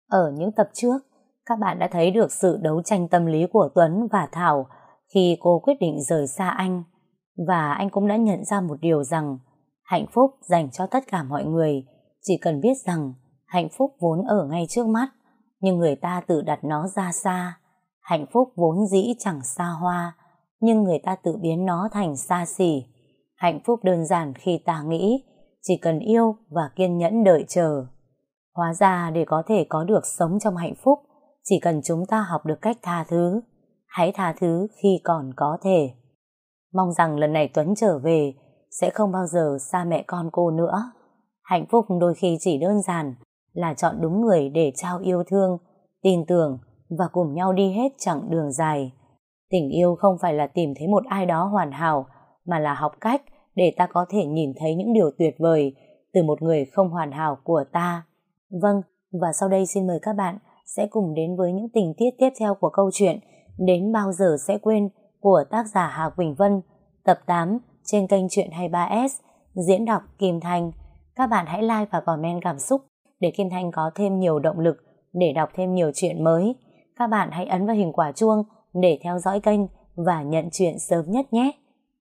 Ở những tập trước, các bạn đã thấy được sự đấu tranh tâm lý của Tuấn và Thảo khi cô quyết định rời xa anh. Và anh cũng đã nhận ra một điều rằng hạnh phúc dành cho tất cả mọi người, chỉ cần biết rằng hạnh phúc vốn ở ngay trước mắt, nhưng người ta tự đặt nó ra xa. Hạnh phúc vốn dĩ chẳng xa hoa, nhưng người ta tự biến nó thành xa xỉ. Hạnh phúc đơn giản khi ta nghĩ, chỉ cần yêu và kiên nhẫn đợi chờ. Hóa ra để có thể có được sống trong hạnh phúc, chỉ cần chúng ta học được cách tha thứ. Hãy tha thứ khi còn có thể. Mong rằng lần này Tuấn trở về sẽ không bao giờ xa mẹ con cô nữa. Hạnh phúc đôi khi chỉ đơn giản là chọn đúng người để trao yêu thương, tin tưởng và cùng nhau đi hết chặng đường dài. Tình yêu không phải là tìm thấy một ai đó hoàn hảo, mà là học cách để ta có thể nhìn thấy những điều tuyệt vời từ một người không hoàn hảo của ta. Vâng, và sau đây xin mời các bạn sẽ cùng đến với những tình tiết tiếp theo của câu chuyện Đến Bao Giờ Sẽ Quên của tác giả Hà Quỳnh Vân, tập 8 trên kênh Chuyện 23S, diễn đọc Kim Thanh. Các bạn hãy like và comment cảm xúc để Kim Thanh có thêm nhiều động lực để đọc thêm nhiều chuyện mới. Các bạn hãy ấn vào hình quả chuông để theo dõi kênh và nhận chuyện sớm nhất nhé.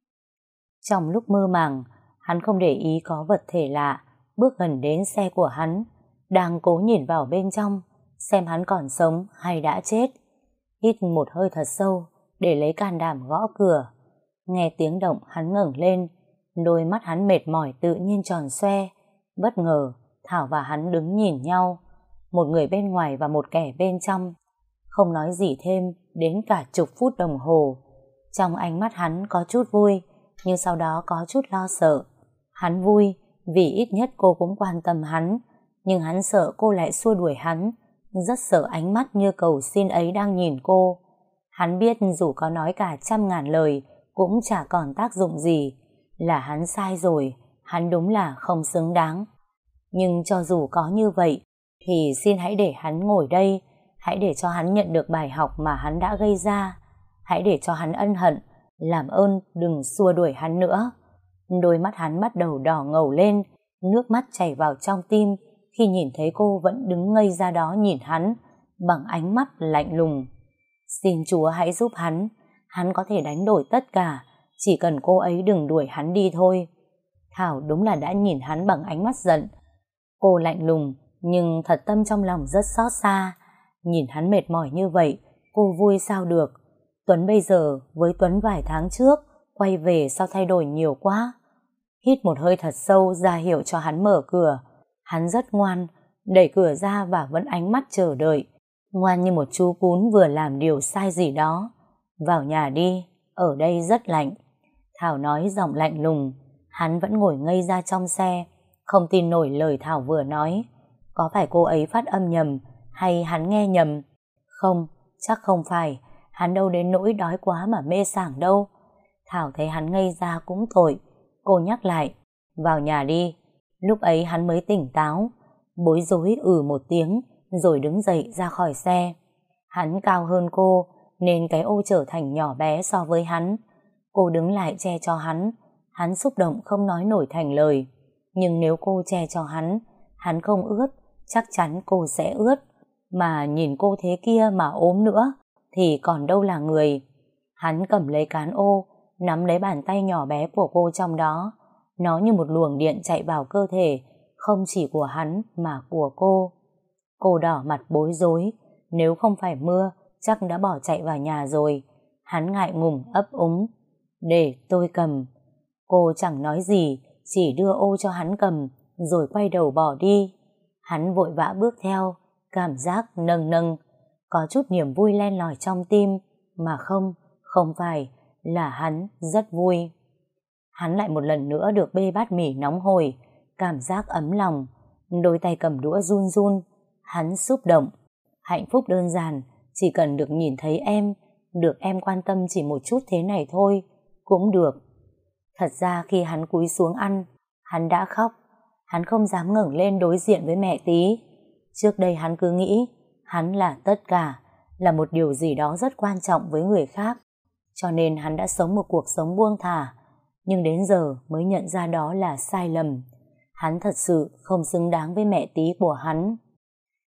Trong lúc mơ màng, hắn không để ý có vật thể lạ bước gần đến xe của hắn, đang cố nhìn vào bên trong xem hắn còn sống hay đã chết. Hít một hơi thật sâu để lấy can đảm gõ cửa. Nghe tiếng động hắn ngẩng lên, đôi mắt hắn mệt mỏi tự nhiên tròn xoe. Bất ngờ Thảo và hắn đứng nhìn nhau, một người bên ngoài và một kẻ bên trong, không nói gì thêm đến cả chục phút đồng hồ. Trong ánh mắt hắn có chút vui, nhưng sau đó có chút lo sợ. Hắn vui vì ít nhất cô cũng quan tâm hắn, nhưng hắn sợ cô lại xua đuổi hắn, rất sợ ánh mắt như cầu xin ấy đang nhìn cô. Hắn biết dù có nói cả 100.000 lời cũng chả còn tác dụng gì, là hắn sai rồi, hắn đúng là không xứng đáng. Nhưng cho dù có như vậy thì xin hãy để hắn ngồi đây, hãy để cho hắn nhận được bài học mà hắn đã gây ra, hãy để cho hắn ân hận, làm ơn đừng xua đuổi hắn nữa. Đôi mắt hắn bắt đầu đỏ ngầu lên, nước mắt chảy vào trong tim khi nhìn thấy cô vẫn đứng ngây ra đó nhìn hắn bằng ánh mắt lạnh lùng. Xin Chúa hãy giúp hắn có thể đánh đổi tất cả, chỉ cần cô ấy đừng đuổi hắn đi thôi. Thảo đúng là đã nhìn hắn bằng ánh mắt giận. Cô lạnh lùng nhưng thật tâm trong lòng rất xót xa. Nhìn hắn mệt mỏi như vậy, cô vui sao được. Tuấn bây giờ với Tuấn vài tháng trước, quay về sao thay đổi nhiều quá. Hít một hơi thật sâu ra hiệu cho hắn mở cửa. Hắn rất ngoan, đẩy cửa ra và vẫn ánh mắt chờ đợi, ngoan như một chú cún vừa làm điều sai gì đó. Vào nhà đi, ở đây rất lạnh. Thảo nói giọng lạnh lùng. Hắn vẫn ngồi ngây ra trong xe, không tin nổi lời Thảo vừa nói. Có phải cô ấy phát âm nhầm hay hắn nghe nhầm? Không, chắc không phải. Hắn đâu đến nỗi đói quá mà mê sảng đâu. Thảo thấy hắn ngây ra cũng tội. Cô nhắc lại, vào nhà đi. Lúc ấy hắn mới tỉnh táo, bối rối một tiếng rồi đứng dậy ra khỏi xe. Hắn cao hơn cô nên cái ô trở thành nhỏ bé so với hắn. Cô đứng lại che cho hắn xúc động không nói nổi thành lời. Nhưng nếu cô che cho hắn không ướt, chắc chắn cô sẽ ướt. Mà nhìn cô thế kia mà ốm nữa thì còn đâu là người. Hắn cầm lấy cán ô, nắm lấy bàn tay nhỏ bé của cô trong đó. Nó như một luồng điện chạy vào cơ thể, không chỉ của hắn mà của cô. Cô đỏ mặt bối rối, nếu không phải mưa chắc đã bỏ chạy vào nhà rồi. Hắn ngại ngùng ấp úng, để tôi cầm. Cô chẳng nói gì, chỉ đưa ô cho hắn cầm rồi quay đầu bỏ đi. Hắn vội vã bước theo, cảm giác nâng nâng, có chút niềm vui len lỏi trong tim, mà không phải, là hắn rất vui. Hắn lại một lần nữa được bê bát mì nóng hổi, cảm giác ấm lòng, đôi tay cầm đũa run run. Hắn xúc động. Hạnh phúc đơn giản, chỉ cần được nhìn thấy em, được em quan tâm chỉ một chút thế này thôi, cũng được. Thật ra khi hắn cúi xuống ăn, hắn đã khóc. Hắn không dám ngẩng lên đối diện với mẹ Tí. Trước đây hắn cứ nghĩ hắn là tất cả, là một điều gì đó rất quan trọng với người khác, cho nên hắn đã sống một cuộc sống buông thả. Nhưng đến giờ mới nhận ra đó là sai lầm. Hắn thật sự không xứng đáng với mẹ Tí của hắn.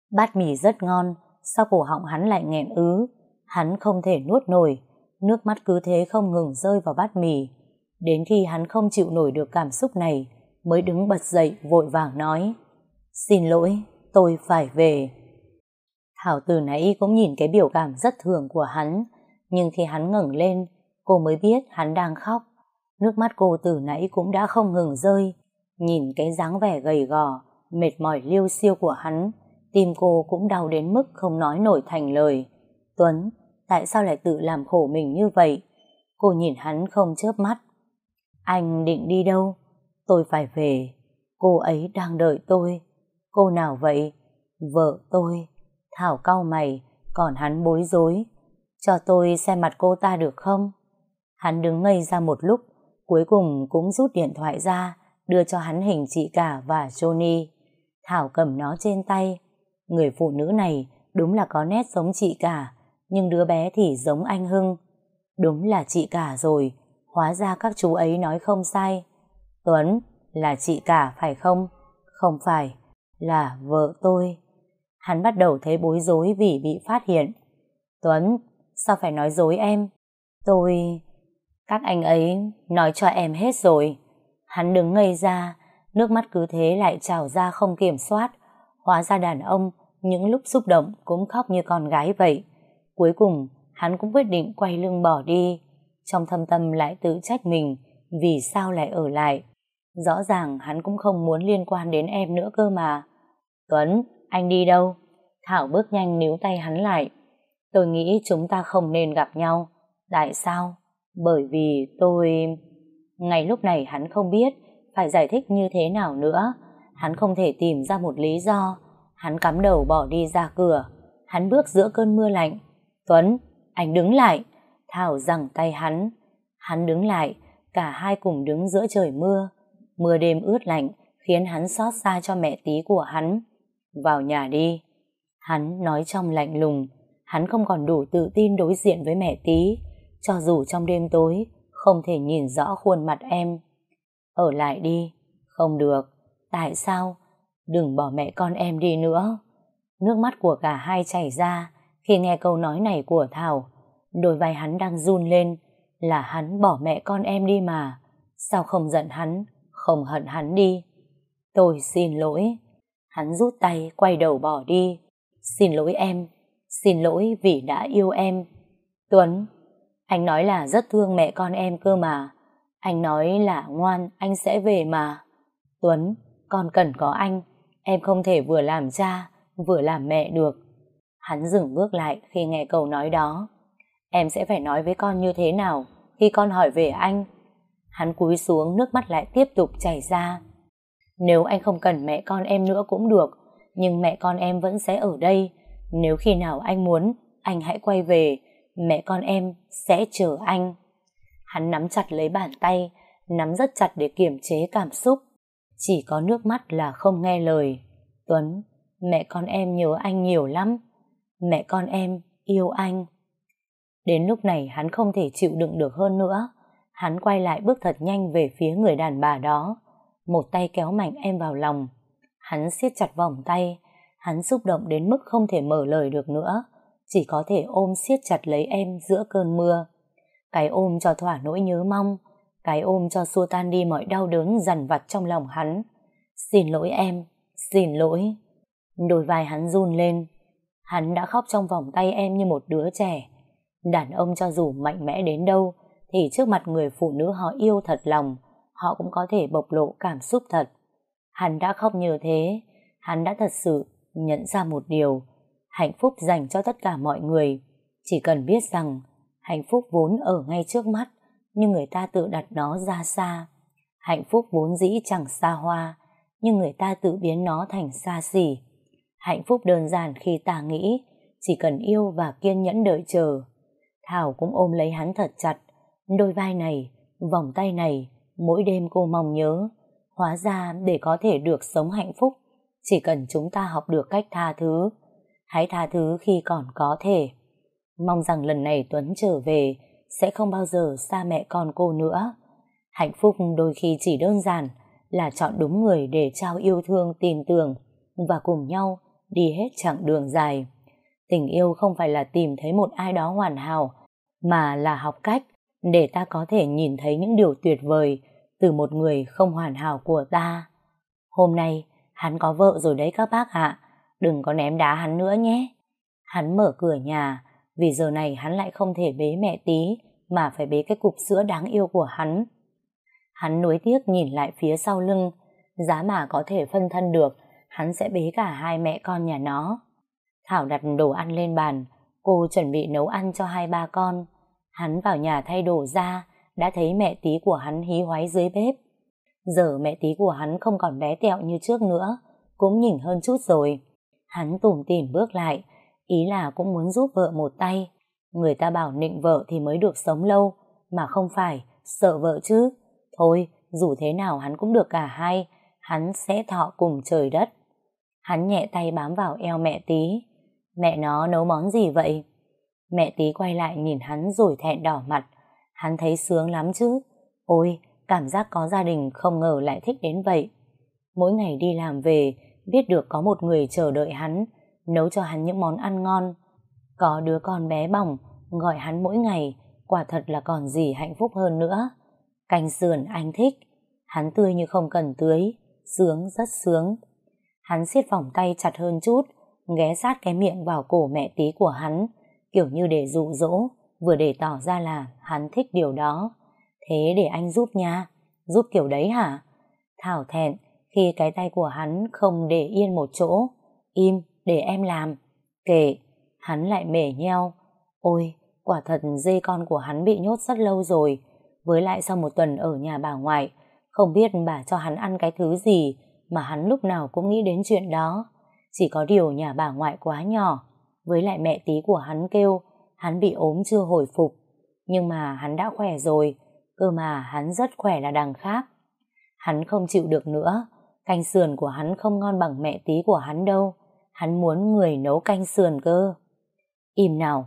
Bát mì rất ngon, sao cổ họng hắn lại nghẹn ứ. Hắn không thể nuốt nổi, nước mắt cứ thế không ngừng rơi vào bát mì. Đến khi hắn không chịu nổi được cảm xúc này, mới đứng bật dậy vội vàng nói: Xin lỗi, tôi phải về. Thảo từ nãy cũng nhìn cái biểu cảm rất thường của hắn, nhưng khi hắn ngẩng lên, cô mới biết hắn đang khóc. Nước mắt cô từ nãy cũng đã không ngừng rơi. Nhìn cái dáng vẻ gầy gò, mệt mỏi liêu xiêu của hắn, tim cô cũng đau đến mức không nói nổi thành lời. Tuấn, tại sao lại tự làm khổ mình như vậy? Cô nhìn hắn không chớp mắt. Anh định đi đâu? Tôi phải về. Cô ấy đang đợi tôi. Cô nào vậy? Vợ tôi. Thảo cau mày, còn hắn bối rối. Cho tôi xem mặt cô ta được không? Hắn đứng ngây ra một lúc, cuối cùng cũng rút điện thoại ra, đưa cho hắn hình chị cả và Johnny. Thảo cầm nó trên tay. Người phụ nữ này đúng là có nét giống chị cả, nhưng đứa bé thì giống anh Hưng. Đúng là chị cả rồi, hóa ra các chú ấy nói không sai. Tuấn, là chị cả phải không? Không phải, là vợ tôi. Hắn bắt đầu thấy bối rối vì bị phát hiện. Tuấn, sao phải nói dối em? Các anh ấy nói cho em hết rồi. Hắn đứng ngây ra, nước mắt cứ thế lại trào ra không kiểm soát. Hóa ra đàn ông những lúc xúc động cũng khóc như con gái vậy. Cuối cùng hắn cũng quyết định quay lưng bỏ đi. Trong thâm tâm lại tự trách mình vì sao lại ở lại. Rõ ràng hắn cũng không muốn liên quan đến em nữa cơ mà. Tuấn, anh đi đâu? Thảo bước nhanh níu tay hắn lại. Tôi nghĩ chúng ta không nên gặp nhau. Tại sao? Bởi vì Ngay lúc này hắn không biết phải giải thích như thế nào nữa. Hắn không thể tìm ra một lý do. Hắn cắm đầu bỏ đi ra cửa. Hắn bước giữa cơn mưa lạnh. Tuấn, anh đứng lại. Thảo giằng tay hắn. Hắn đứng lại, cả hai cùng đứng giữa trời mưa. Mưa đêm ướt lạnh khiến hắn xót xa cho mẹ tí của hắn. Vào nhà đi. Hắn nói trong lạnh lùng. Hắn không còn đủ tự tin đối diện với mẹ tí, cho dù trong đêm tối không thể nhìn rõ khuôn mặt em. Ở lại đi. Không được. Tại sao? Đừng bỏ mẹ con em đi nữa. Nước mắt của cả hai chảy ra khi nghe câu nói này của Thảo. Đôi vai hắn đang run lên. Là hắn bỏ mẹ con em đi mà. Sao không giận hắn, không hận hắn đi? Tôi xin lỗi. Hắn rút tay quay đầu bỏ đi. Xin lỗi em. Xin lỗi vì đã yêu em. Tuấn, anh nói là rất thương mẹ con em cơ mà. Anh nói là ngoan, anh sẽ về mà. Tuấn, con cần có anh. Em không thể vừa làm cha, vừa làm mẹ được. Hắn dừng bước lại khi nghe câu nói đó. Em sẽ phải nói với con như thế nào khi con hỏi về anh? Hắn cúi xuống, nước mắt lại tiếp tục chảy ra. Nếu anh không cần mẹ con em nữa cũng được, nhưng mẹ con em vẫn sẽ ở đây. Nếu khi nào anh muốn, anh hãy quay về. Mẹ con em sẽ chờ anh. Hắn nắm chặt lấy bàn tay, nắm rất chặt để kiềm chế cảm xúc. Chỉ có nước mắt là không nghe lời. Tuấn, mẹ con em nhớ anh nhiều lắm. Mẹ con em yêu anh. Đến lúc này hắn không thể chịu đựng được hơn nữa. Hắn quay lại bước thật nhanh về phía người đàn bà đó. Một tay kéo mạnh em vào lòng. Hắn siết chặt vòng tay. Hắn xúc động đến mức không thể mở lời được nữa. Chỉ có thể ôm siết chặt lấy em giữa cơn mưa. Cái ôm cho thỏa nỗi nhớ mong. Cái ôm cho xua tan đi mọi đau đớn dằn vặt trong lòng hắn. Xin lỗi em. Xin lỗi. Đôi vai hắn run lên. Hắn đã khóc trong vòng tay em như một đứa trẻ. Đàn ông cho dù mạnh mẽ đến đâu thì trước mặt người phụ nữ họ yêu thật lòng, họ cũng có thể bộc lộ cảm xúc thật. Hắn đã khóc như thế. Hắn đã thật sự nhận ra một điều. Hạnh phúc dành cho tất cả mọi người. Chỉ cần biết rằng hạnh phúc vốn ở ngay trước mắt, nhưng người ta tự đặt nó ra xa. Hạnh phúc vốn dĩ chẳng xa hoa, nhưng người ta tự biến nó thành xa xỉ. Hạnh phúc đơn giản khi ta nghĩ chỉ cần yêu và kiên nhẫn đợi chờ. Thảo cũng ôm lấy hắn thật chặt. Đôi vai này, vòng tay này, mỗi đêm cô mong nhớ. Hóa ra để có thể được sống hạnh phúc, chỉ cần chúng ta học được cách tha thứ. Hãy tha thứ khi còn có thể. Mong rằng lần này Tuấn trở về sẽ không bao giờ xa mẹ con cô nữa. Hạnh phúc đôi khi chỉ đơn giản là chọn đúng người để trao yêu thương, tin tưởng và cùng nhau đi hết chặng đường dài. Tình yêu không phải là tìm thấy một ai đó hoàn hảo, mà là học cách để ta có thể nhìn thấy những điều tuyệt vời từ một người không hoàn hảo của ta. Hôm nay, hắn có vợ rồi đấy các bác ạ, đừng có ném đá hắn nữa nhé. Hắn mở cửa nhà, vì giờ này hắn lại không thể bế mẹ Tí, mà phải bế cái cục sữa đáng yêu của hắn. Hắn nuối tiếc nhìn lại phía sau lưng, giá mà có thể phân thân được, hắn sẽ bế cả hai mẹ con nhà nó. Thảo đặt đồ ăn lên bàn, cô chuẩn bị nấu ăn cho hai ba con. Hắn vào nhà thay đồ ra, đã thấy mẹ Tí của hắn hí hoáy dưới bếp. Giờ mẹ Tí của hắn không còn bé tẹo như trước nữa, cũng nhỉnh hơn chút rồi. Hắn tủm tỉm bước lại, ý là cũng muốn giúp vợ một tay. Người ta bảo nịnh vợ thì mới được sống lâu, mà không phải sợ vợ chứ. Thôi, dù thế nào hắn cũng được cả hai, hắn sẽ thọ cùng trời đất. Hắn nhẹ tay bám vào eo mẹ Tí. Mẹ nó nấu món gì vậy? Mẹ Tí quay lại nhìn hắn rồi thẹn đỏ mặt. Hắn thấy sướng lắm chứ. Ôi, cảm giác có gia đình không ngờ lại thích đến vậy. Mỗi ngày đi làm về, biết được có một người chờ đợi hắn, nấu cho hắn những món ăn ngon. Có đứa con bé bỏng, gọi hắn mỗi ngày, quả thật là còn gì hạnh phúc hơn nữa. Canh sườn anh thích. Hắn tươi như không cần tưới, sướng rất sướng. Hắn siết vòng tay chặt hơn chút, ghé sát cái miệng vào cổ mẹ Tí của hắn, kiểu như để dụ dỗ, vừa để tỏ ra là hắn thích điều đó. Thế để anh giúp nha. Giúp kiểu đấy hả? Thảo thẹn khi cái tay của hắn không để yên một chỗ. Im, để em làm. Kệ. Hắn lại mể nheo. Ôi, quả thật dê con của hắn bị nhốt rất lâu rồi. Với lại sau một tuần ở nhà bà ngoại, không biết bà cho hắn ăn cái thứ gì mà hắn lúc nào cũng nghĩ đến chuyện đó. Chỉ có điều nhà bà ngoại quá nhỏ. Với lại mẹ Tí của hắn kêu hắn bị ốm chưa hồi phục. Nhưng mà hắn đã khỏe rồi, cơ mà hắn rất khỏe là đằng khác. Hắn không chịu được nữa, canh sườn của hắn không ngon bằng mẹ Tí của hắn đâu. Hắn muốn người nấu canh sườn cơ. Im nào.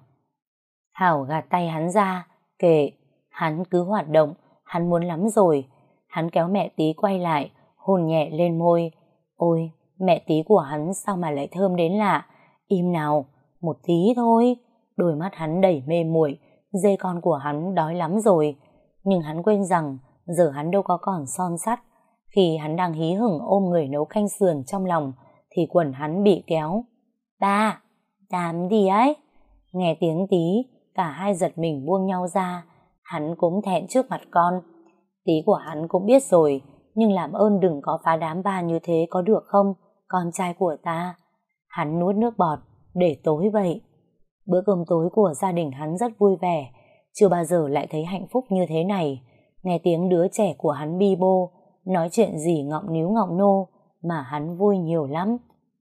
Thảo gạt tay hắn ra. Kệ, hắn cứ hoạt động, hắn muốn lắm rồi. Hắn kéo mẹ Tí quay lại, hôn nhẹ lên môi. Ôi, mẹ Tí của hắn sao mà lại thơm đến lạ. Im nào, một tí thôi. Đôi mắt hắn đầy mê muội, dê con của hắn đói lắm rồi. Nhưng hắn quên rằng giờ hắn đâu có còn son sắt. Khi hắn đang hí hửng ôm người nấu canh sườn trong lòng thì quần hắn bị kéo. Ba, làm gì ấy? Nghe tiếng Tí, cả hai giật mình buông nhau ra. Hắn cũng thẹn trước mặt con. Tí của hắn cũng biết rồi, nhưng làm ơn đừng có phá đám ba như thế có được không, con trai của ta. Hắn nuốt nước bọt, để tối vậy. Bữa cơm tối của gia đình hắn rất vui vẻ, chưa bao giờ lại thấy hạnh phúc như thế này. Nghe tiếng đứa trẻ của hắn bi bô, nói chuyện gì ngọng níu ngọng nô, mà hắn vui nhiều lắm.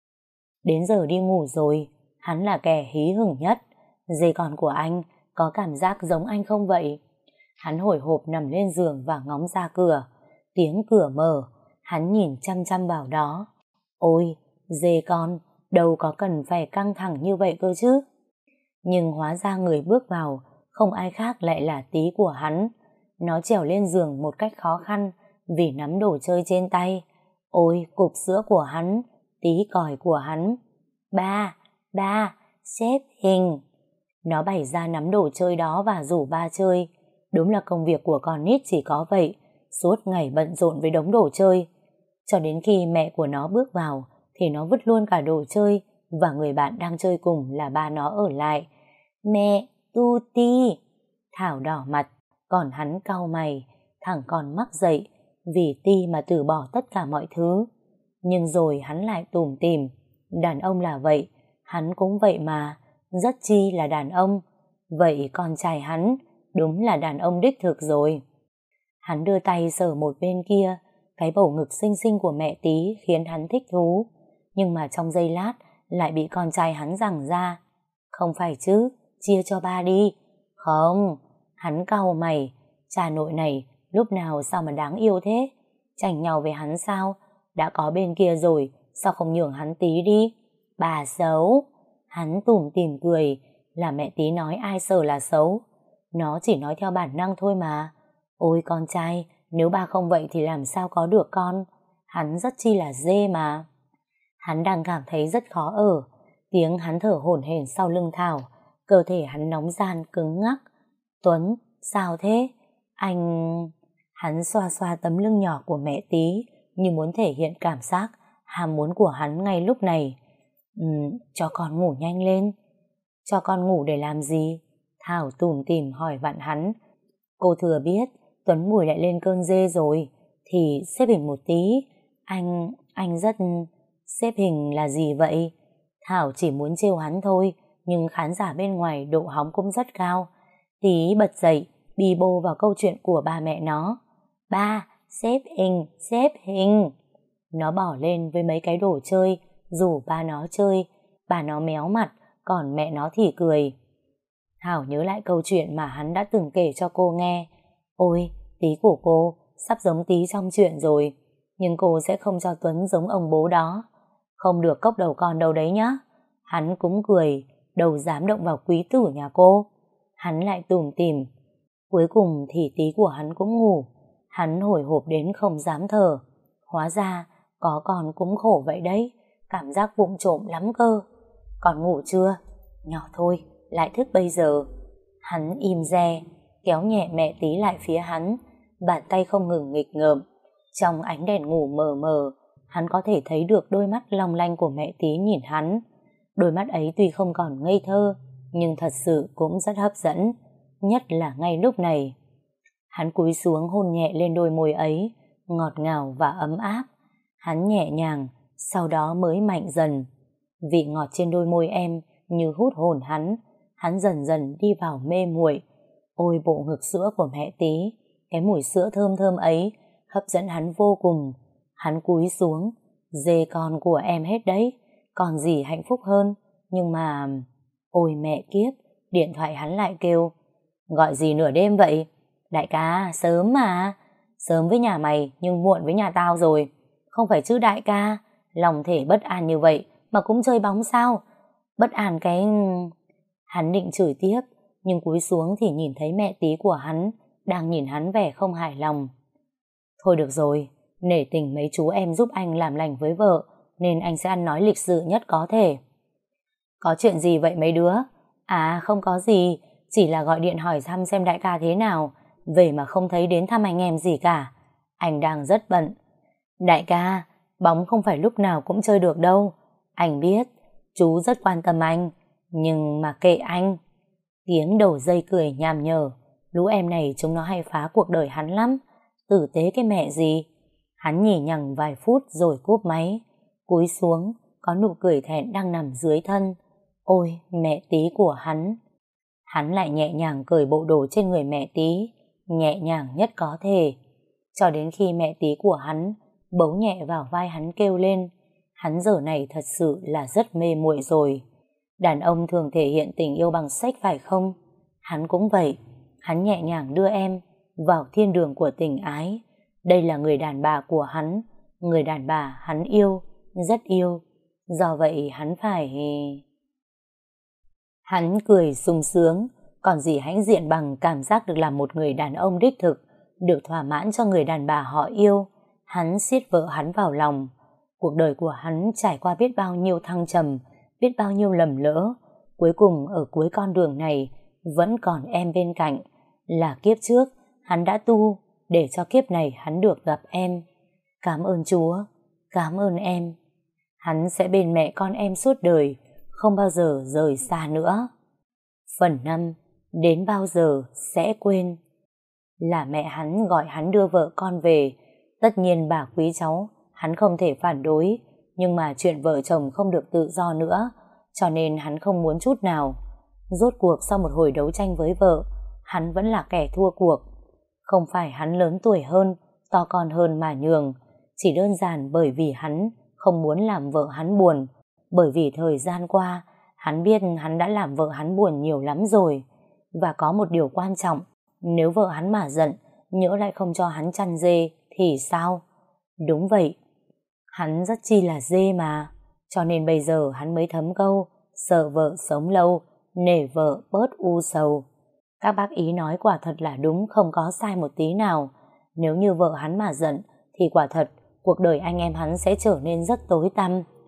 Đến giờ đi ngủ rồi, hắn là kẻ hí hửng nhất. Dê con của anh có cảm giác giống anh không vậy? Hắn hồi hộp nằm lên giường và ngóng ra cửa. Tiếng cửa mở, hắn nhìn chăm chăm vào đó. Ôi, dê con, đâu có cần phải căng thẳng như vậy cơ chứ. Nhưng hóa ra người bước vào không ai khác lại là Tí của hắn. Nó trèo lên giường một cách khó khăn vì nắm đồ chơi trên tay. Ôi, cục sữa của hắn, Tí còi của hắn. Ba, xếp hình. Nó bày ra nắm đồ chơi đó và rủ ba chơi. Đúng là công việc của con nít chỉ có vậy, suốt ngày bận rộn với đống đồ chơi. Cho đến khi mẹ của nó bước vào thì nó vứt luôn cả đồ chơi và người bạn đang chơi cùng là ba nó ở lại. Mẹ, Tuti. Thảo đỏ mặt, còn hắn cau mày, thằng con mắc dậy vì Ti mà từ bỏ tất cả mọi thứ. Nhưng rồi hắn lại tủm tỉm, đàn ông là vậy, hắn cũng vậy mà, rất chi là đàn ông. Vậy con trai hắn đúng là đàn ông đích thực rồi. Hắn đưa tay sờ một bên kia, cái bầu ngực xinh xinh của mẹ Tí khiến hắn thích thú. Nhưng mà trong giây lát lại bị con trai hắn giằng ra. Không phải chứ, chia cho ba đi. Không, hắn cau mày, cha nội này lúc nào sao mà đáng yêu thế? Chảnh nhau với hắn sao? Đã có bên kia rồi, sao không nhường hắn Tí đi? Bà xấu. Hắn tủm tỉm cười, là mẹ Tí nói ai sờ là xấu. Nó chỉ nói theo bản năng thôi mà. Ôi con trai, nếu ba không vậy thì làm sao có được con? Hắn rất chi là dê mà. Hắn đang cảm thấy rất khó ở. Tiếng hắn thở hổn hển sau lưng Thảo, cơ thể hắn nóng ran cứng ngắc. Tuấn, sao thế? Anh... Hắn xoa xoa tấm lưng nhỏ của mẹ Tí như muốn thể hiện cảm giác ham muốn của hắn ngay lúc này. Cho con ngủ nhanh lên. Cho con ngủ để làm gì? Thảo tủm tỉm hỏi vặn hắn. Cô thừa biết Tuấn Mùi lại lên cơn dê rồi, thì xếp hình một tí. Anh rất... Xếp hình là gì vậy? Thảo chỉ muốn trêu hắn thôi, nhưng khán giả bên ngoài độ hóng cũng rất cao. Tí bật dậy, bi bô vào câu chuyện của ba mẹ nó. Ba, xếp hình, xếp hình. Nó bỏ lên với mấy cái đồ chơi, rủ ba nó chơi. Bà nó méo mặt, còn mẹ nó thì cười. Thảo nhớ lại câu chuyện mà hắn đã từng kể cho cô nghe. Ôi, Tí của cô sắp giống Tí trong chuyện rồi, nhưng cô sẽ không cho Tuấn giống ông bố đó. Không được cốc đầu con đâu đấy nhá. Hắn cũng cười, đâu dám động vào quý tử nhà cô. Hắn lại tủm tỉm. Cuối cùng thì Tí của hắn cũng ngủ. Hắn hồi hộp đến không dám thở. Hóa ra có con cũng khổ vậy đấy, cảm giác vụng trộm lắm cơ. Con ngủ chưa? Nhỏ thôi, lại thức bây giờ. Hắn im re, kéo nhẹ mẹ Tí lại phía hắn, bàn tay không ngừng nghịch ngợm. Trong ánh đèn ngủ mờ mờ, hắn có thể thấy được đôi mắt long lanh của mẹ Tí nhìn hắn. Đôi mắt ấy tuy không còn ngây thơ, nhưng thật sự cũng rất hấp dẫn, nhất là ngay lúc này. Hắn cúi xuống hôn nhẹ lên đôi môi ấy, ngọt ngào và ấm áp. Hắn nhẹ nhàng, sau đó mới mạnh dần. Vị ngọt trên đôi môi em như hút hồn hắn dần dần đi vào mê muội. Ôi bộ ngực sữa của mẹ Tí, cái mùi sữa thơm thơm ấy hấp dẫn hắn vô cùng. Hắn cúi xuống, dê con của em hết đấy, còn gì hạnh phúc hơn. Nhưng mà... Ôi mẹ kiếp, điện thoại hắn lại kêu. Gọi gì nửa đêm vậy? Đại ca, sớm mà. Sớm với nhà mày nhưng muộn với nhà tao rồi. Không phải chứ đại ca, lòng thể bất an như vậy mà cũng chơi bóng sao? Bất an cái... Hắn định chửi tiếp, nhưng cúi xuống thì nhìn thấy mẹ Tí của hắn đang nhìn hắn vẻ không hài lòng. Thôi được rồi, nể tình mấy chú em giúp anh làm lành với vợ, nên anh sẽ ăn nói lịch sự nhất có thể. Có chuyện gì vậy mấy đứa? À không có gì, chỉ là gọi điện hỏi thăm xem đại ca thế nào, về mà không thấy đến thăm anh em gì cả. Anh đang rất bận. Đại ca, bóng không phải lúc nào cũng chơi được đâu. Anh biết, chú rất quan tâm anh, nhưng mà kệ anh. Tiếng đầu dây cười nham nhở. Lũ em này chúng nó hay phá cuộc đời hắn lắm. Tử tế cái mẹ gì. Hắn nhỉ nhằng vài phút rồi cúp máy. Cúi xuống, có nụ cười thẹn đang nằm dưới thân. Ôi mẹ Tí của hắn. Hắn lại nhẹ nhàng cởi bộ đồ trên người mẹ Tí, nhẹ nhàng nhất có thể, cho đến khi mẹ Tí của hắn bấu nhẹ vào vai hắn kêu lên. Hắn giờ này thật sự là rất mê muội rồi. Đàn ông thường thể hiện tình yêu bằng sex phải không? Hắn cũng vậy. Hắn nhẹ nhàng đưa em vào thiên đường của tình ái. Đây là người đàn bà của hắn, người đàn bà hắn yêu, rất yêu. Do vậy hắn phải... Hắn cười sung sướng, còn gì hãnh diện bằng cảm giác được làm một người đàn ông đích thực, được thỏa mãn cho người đàn bà họ yêu. Hắn siết vợ hắn vào lòng. Cuộc đời của hắn trải qua biết bao nhiêu thăng trầm, biết bao nhiêu lầm lỡ. Cuối cùng ở cuối con đường này vẫn còn em bên cạnh. Là kiếp trước hắn đã tu để cho kiếp này hắn được gặp em. Cảm ơn Chúa, cảm ơn em. Hắn sẽ bên mẹ con em suốt đời, không bao giờ rời xa nữa. Phần 5. Đến bao giờ sẽ quên. Là mẹ hắn gọi hắn đưa vợ con về. Tất nhiên bà quý cháu, hắn không thể phản đối, nhưng mà chuyện vợ chồng không được tự do nữa, cho nên hắn không muốn chút nào. Rốt cuộc sau một hồi đấu tranh với vợ, hắn vẫn là kẻ thua cuộc. Không phải hắn lớn tuổi hơn, to con hơn mà nhường, chỉ đơn giản bởi vì hắn không muốn làm vợ hắn buồn, bởi vì thời gian qua hắn biết hắn đã làm vợ hắn buồn nhiều lắm rồi. Và có một điều quan trọng, nếu vợ hắn mà giận, nhỡ lại không cho hắn chăn dê thì sao? Đúng vậy, hắn rất chi là dê mà, cho nên bây giờ hắn mới thấm câu sợ vợ sống lâu, nể vợ bớt u sầu. Các bác ý nói quả thật là đúng, không có sai một tí nào. Nếu như vợ hắn mà giận thì quả thật cuộc đời anh em hắn sẽ trở nên rất tối tăm.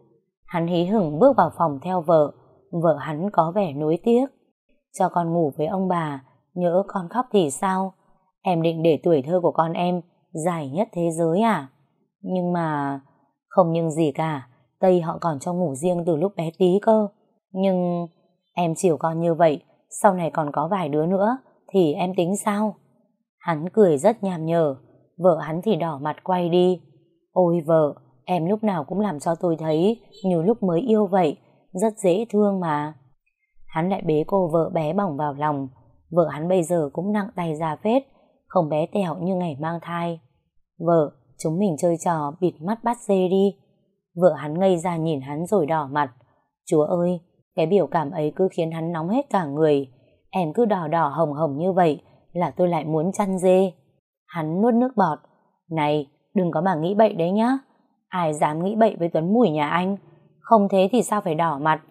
Hắn hí hửng bước vào phòng theo vợ. Vợ hắn có vẻ nuối tiếc. Cho con ngủ với ông bà, nhỡ con khóc thì sao? Em định để tuổi thơ của con em dài nhất thế giới à? Nhưng mà... Không nhưng gì cả, Tây họ còn cho ngủ riêng từ lúc bé tí cơ. Nhưng... Em chiều con như vậy, sau này còn có vài đứa nữa, thì em tính sao? Hắn cười rất nham nhở, vợ hắn thì đỏ mặt quay đi. Ôi vợ, em lúc nào cũng làm cho tôi thấy như lúc mới yêu vậy, rất dễ thương mà. Hắn lại bế cô vợ bé bỏng vào lòng. Vợ hắn bây giờ cũng nặng tay ra phết, không bé tẹo như ngày mang thai. Vợ, chúng mình chơi trò bịt mắt bắt dê đi. Vợ hắn ngây ra nhìn hắn rồi đỏ mặt. Chúa ơi, cái biểu cảm ấy cứ khiến hắn nóng hết cả người. Em cứ đỏ đỏ hồng hồng như vậy là tôi lại muốn chăn dê. Hắn nuốt nước bọt. Này, đừng có mà nghĩ bậy đấy nhá. Ai dám nghĩ bậy với Tuấn Mùi nhà anh? Không thế thì sao phải đỏ mặt?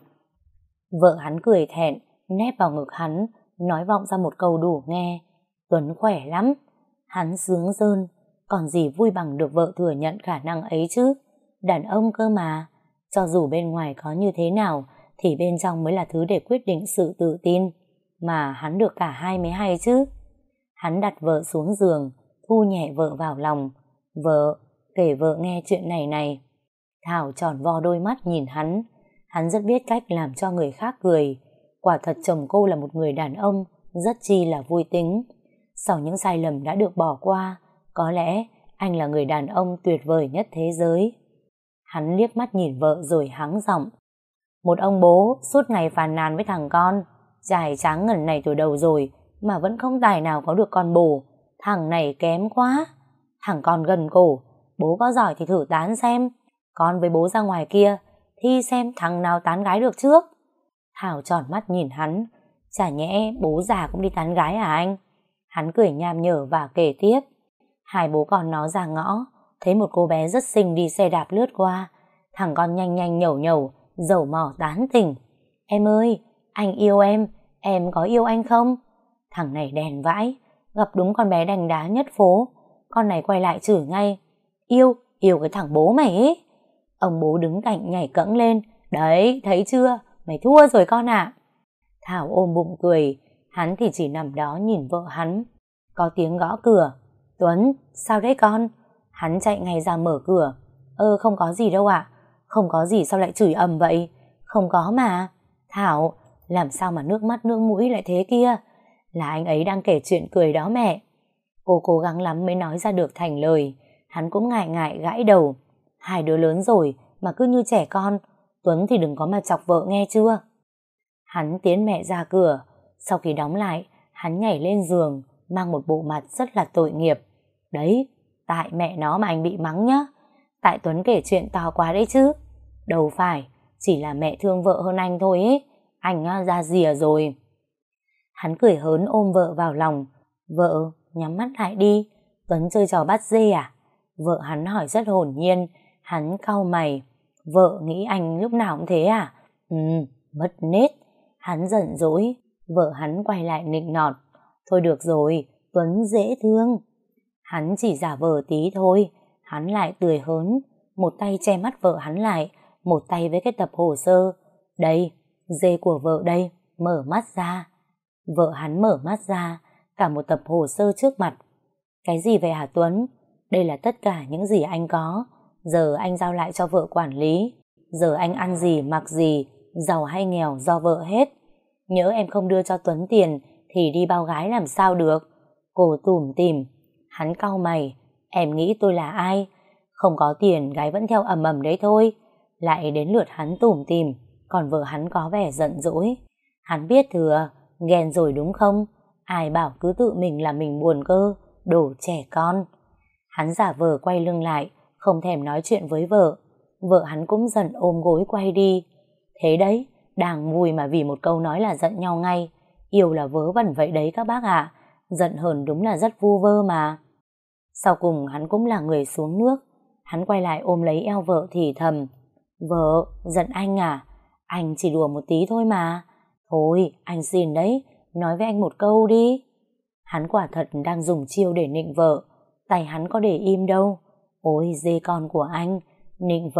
Vợ hắn cười thẹn, nép vào ngực hắn, nói vọng ra một câu đủ nghe. Tuấn khỏe lắm. Hắn sướng rơn, còn gì vui bằng được vợ thừa nhận khả năng ấy chứ. Đàn ông cơ mà. Cho dù bên ngoài có như thế nào, thì bên trong mới là thứ để quyết định sự tự tin. Mà hắn được cả hai mới hay chứ. Hắn đặt vợ xuống giường, thu nhẹ vợ vào lòng. Vợ, kể vợ nghe chuyện này này. Thảo tròn vo đôi mắt nhìn hắn. Hắn rất biết cách làm cho người khác cười. Quả thật chồng cô là một người đàn ông rất chi là vui tính. Sau những sai lầm đã được bỏ qua, có lẽ anh là người đàn ông tuyệt vời nhất thế giới. Hắn liếc mắt nhìn vợ rồi hắng giọng. Một ông bố suốt ngày phàn nàn với thằng con, trai tráng ngần này tuổi đầu rồi mà vẫn không tài nào có được con bồ. Thằng này kém quá. Thằng con gần cổ, bố có giỏi thì thử tán xem. Con với bố ra ngoài kia thi xem thằng nào tán gái được trước. Thảo tròn mắt nhìn hắn. Chả nhẽ bố già cũng đi tán gái à anh? Hắn cười nham nhở và kể tiếp. Hai bố con nó ra ngõ, thấy một cô bé rất xinh đi xe đạp lướt qua. Thằng con nhanh nhanh nhẩu nhẩu, dầu mỏ tán tỉnh. Em ơi, anh yêu em có yêu anh không? Thằng này đèn vãi, gặp đúng con bé đành đá nhất phố. Con này quay lại chửi ngay. Yêu cái thằng bố mày ấy. Ông bố đứng cạnh nhảy cẫng lên. Đấy, thấy chưa? Mày thua rồi con ạ. Thảo ôm bụng cười. Hắn thì chỉ nằm đó nhìn vợ hắn. Có tiếng gõ cửa. Tuấn, sao đấy con? Hắn chạy ngay ra mở cửa. Không có gì đâu ạ. Không có gì sao lại chửi ầm vậy? Không có mà. Thảo, làm sao mà nước mắt nước mũi lại thế kia? Là anh ấy đang kể chuyện cười đó mẹ. Cô cố gắng lắm mới nói ra được thành lời. Hắn cũng ngại ngại gãi đầu. Hai đứa lớn rồi mà cứ như trẻ con. Tuấn thì đừng có mà chọc vợ nghe chưa? Hắn tiến mẹ ra cửa. Sau khi đóng lại, hắn nhảy lên giường, mang một bộ mặt rất là tội nghiệp. Đấy, tại mẹ nó mà anh bị mắng nhá. Tại Tuấn kể chuyện to quá đấy chứ. Đâu phải, chỉ là mẹ thương vợ hơn anh thôi ấy. Anh ra rìa rồi. Hắn cười hớn ôm vợ vào lòng. Vợ, nhắm mắt lại đi. Tuấn chơi trò bắt dê à? Vợ hắn hỏi rất hồn nhiên. Hắn cau mày. Vợ nghĩ anh lúc nào cũng thế à? Mất nết. Hắn giận dỗi. Vợ hắn quay lại nịnh nọt. Thôi được rồi, Tuấn dễ thương. Hắn chỉ giả vờ tí thôi. Hắn lại tươi hớn. Một tay che mắt vợ hắn lại, một tay với cái tập hồ sơ. Đây, dê của vợ đây, mở mắt ra. Vợ hắn mở mắt ra, cả một tập hồ sơ trước mặt. Cái gì vậy hả Tuấn? Đây là tất cả những gì anh có. Giờ anh giao lại cho vợ quản lý. Giờ anh ăn gì mặc gì, giàu hay nghèo do vợ hết. Nhớ em không đưa cho Tuấn tiền thì đi bao gái làm sao được? Cô tủm tỉm. Hắn cau mày. Em nghĩ tôi là ai? Không có tiền gái vẫn theo ầm ầm đấy thôi. Lại đến lượt hắn tủm tỉm. Còn vợ hắn có vẻ giận dỗi. Hắn biết thừa. Ghen rồi đúng không? Ai bảo cứ tự mình là mình buồn cơ. Đồ trẻ con. Hắn giả vờ quay lưng lại, không thèm nói chuyện với vợ. Vợ hắn cũng giận ôm gối quay đi. Thế đấy, đang vui mà vì một câu nói là giận nhau ngay. Yêu là vớ vẩn vậy đấy các bác ạ. Giận hờn đúng là rất vu vơ mà. Sau cùng hắn cũng là người xuống nước. Hắn quay lại ôm lấy eo vợ thì thầm. Vợ, giận anh à? Anh chỉ đùa một tí thôi mà. Thôi, anh xin đấy, nói với anh một câu đi. Hắn quả thật đang dùng chiêu để nịnh vợ. Tay hắn có để im đâu. Ôi dê con của anh, nịnh vợ,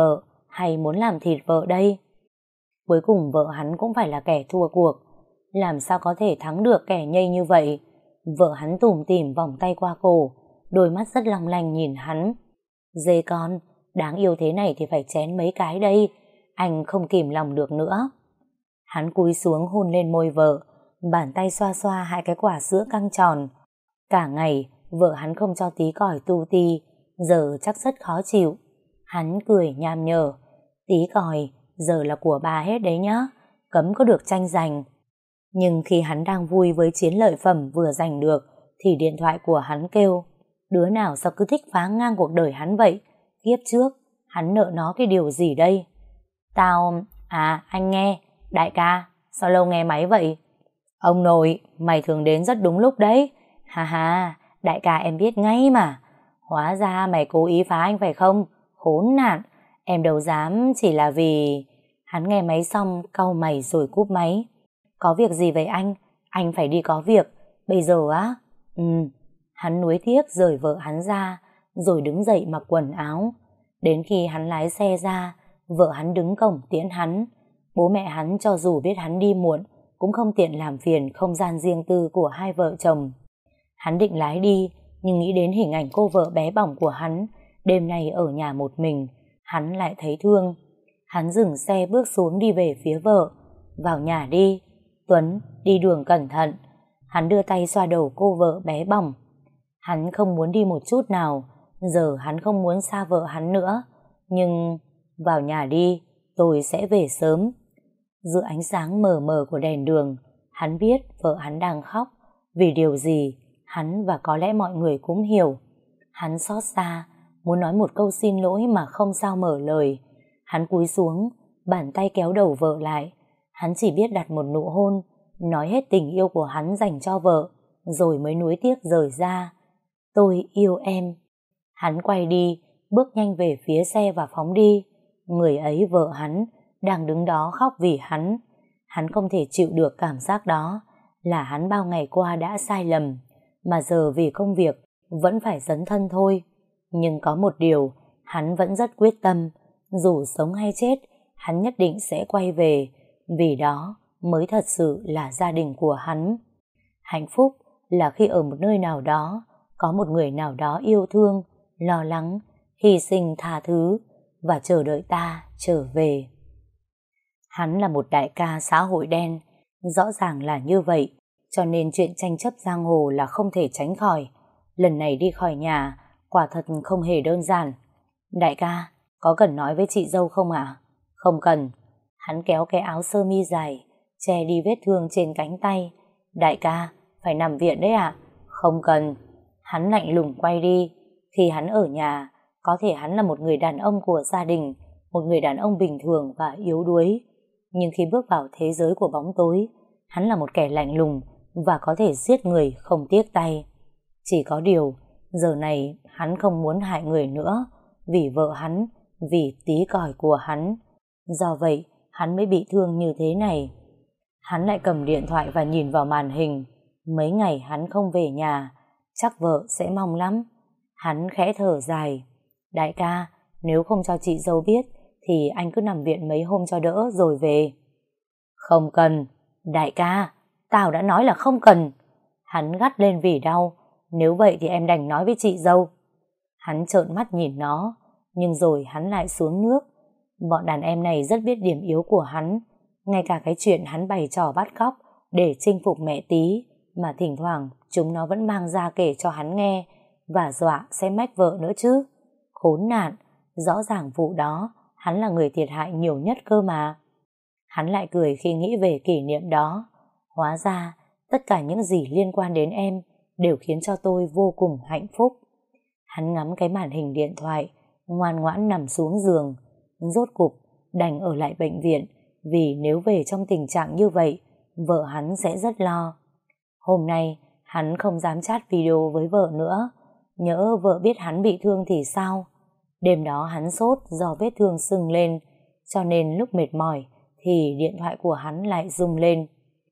hay muốn làm thịt vợ đây? Cuối cùng vợ hắn cũng phải là kẻ thua cuộc. Làm sao có thể thắng được kẻ nhây như vậy? Vợ hắn tủm tỉm vòng tay qua cổ, đôi mắt rất long lanh nhìn hắn. Dê con, đáng yêu thế này thì phải chén mấy cái đây, anh không kìm lòng được nữa. Hắn cúi xuống hôn lên môi vợ, bàn tay xoa xoa hai cái quả sữa căng tròn. Cả ngày, vợ hắn không cho tí còi tu ti, giờ chắc rất khó chịu. Hắn cười nham nhở, tí còi, giờ là của bà hết đấy nhá, cấm có được tranh giành. Nhưng khi hắn đang vui với chiến lợi phẩm vừa giành được, thì điện thoại của hắn kêu. Đứa nào sao cứ thích phá ngang cuộc đời hắn vậy? Kiếp trước, hắn nợ nó cái điều gì đây? Anh nghe, đại ca, sao lâu nghe máy vậy? Ông nội, mày thường đến rất đúng lúc đấy. Ha ha, đại ca em biết ngay mà. Hóa ra mày cố ý phá anh phải không? Khốn nạn, em đâu dám chỉ là vì... Hắn nghe máy xong, cau mày rồi cúp máy. Có việc gì vậy anh phải đi có việc. Bây giờ á? Hắn nuối tiếc rời vợ hắn ra, rồi đứng dậy mặc quần áo. Đến khi hắn lái xe ra, vợ hắn đứng cổng tiễn hắn. Bố mẹ hắn cho dù biết hắn đi muộn, cũng không tiện làm phiền không gian riêng tư của hai vợ chồng. Hắn định lái đi, nhưng nghĩ đến hình ảnh cô vợ bé bỏng của hắn, đêm nay ở nhà một mình, hắn lại thấy thương. Hắn dừng xe bước xuống đi về phía vợ. Vào nhà đi, Tuấn, đi đường cẩn thận. Hắn đưa tay xoa đầu cô vợ bé bỏng. Hắn không muốn đi một chút nào, giờ hắn không muốn xa vợ hắn nữa. Nhưng, vào nhà đi, tôi sẽ về sớm. Giữa ánh sáng mờ mờ của đèn đường, hắn biết vợ hắn đang khóc. Vì điều gì, hắn và có lẽ mọi người cũng hiểu. Hắn xót xa, muốn nói một câu xin lỗi mà không sao mở lời. Hắn cúi xuống, bàn tay kéo đầu vợ lại. Hắn chỉ biết đặt một nụ hôn, nói hết tình yêu của hắn dành cho vợ, rồi mới nuối tiếc rời ra. Tôi yêu em. Hắn quay đi, bước nhanh về phía xe và phóng đi. Người ấy vợ hắn, đang đứng đó khóc vì hắn. Hắn không thể chịu được cảm giác đó, là hắn bao ngày qua đã sai lầm, mà giờ vì công việc vẫn phải dấn thân thôi. Nhưng có một điều, hắn vẫn rất quyết tâm, dù sống hay chết, hắn nhất định sẽ quay về, vì đó mới thật sự là gia đình của hắn. Hạnh phúc là khi ở một nơi nào đó, có một người nào đó yêu thương, lo lắng, hy sinh tha thứ và chờ đợi ta trở về. Hắn là một đại ca xã hội đen, rõ ràng là như vậy, cho nên chuyện tranh chấp giang hồ là không thể tránh khỏi. Lần này đi khỏi nhà, quả thật không hề đơn giản. Đại ca, có cần nói với chị dâu không ạ? Không cần. Hắn kéo cái áo sơ mi dài, che đi vết thương trên cánh tay. Đại ca, phải nằm viện đấy ạ? Không cần. Hắn lạnh lùng quay đi. Khi hắn ở nhà, có thể hắn là một người đàn ông của gia đình, một người đàn ông bình thường và yếu đuối. Nhưng khi bước vào thế giới của bóng tối, hắn là một kẻ lạnh lùng và có thể giết người không tiếc tay. Chỉ có điều, giờ này hắn không muốn hại người nữa, vì vợ hắn, vì tí còi của hắn. Do vậy, hắn mới bị thương như thế này. Hắn lại cầm điện thoại và nhìn vào màn hình. Mấy ngày hắn không về nhà, chắc vợ sẽ mong lắm. Hắn khẽ thở dài. Đại ca, nếu không cho chị dâu biết, thì anh cứ nằm viện mấy hôm cho đỡ rồi về. Không cần. Đại ca, tao đã nói là không cần. Hắn gắt lên vì đau. Nếu vậy thì em đành nói với chị dâu. Hắn trợn mắt nhìn nó, nhưng rồi hắn lại xuống nước. Bọn đàn em này rất biết điểm yếu của hắn. Ngay cả cái chuyện hắn bày trò bắt cóc để chinh phục mẹ Tí mà thỉnh thoảng chúng nó vẫn mang ra kể cho hắn nghe và dọa sẽ mách vợ nữa chứ. Khốn nạn, rõ ràng vụ đó hắn là người thiệt hại nhiều nhất cơ mà. Hắn lại cười khi nghĩ về kỷ niệm đó. Hóa ra tất cả những gì liên quan đến em đều khiến cho tôi vô cùng hạnh phúc. Hắn ngắm cái màn hình điện thoại, ngoan ngoãn nằm xuống giường. Rốt cục đành ở lại bệnh viện, vì nếu về trong tình trạng như vậy, vợ hắn sẽ rất lo. Hôm nay hắn không dám chat video với vợ nữa, nhỡ vợ biết hắn bị thương thì sao. Đêm đó hắn sốt do vết thương sưng lên, cho nên lúc mệt mỏi thì điện thoại của hắn lại rung lên.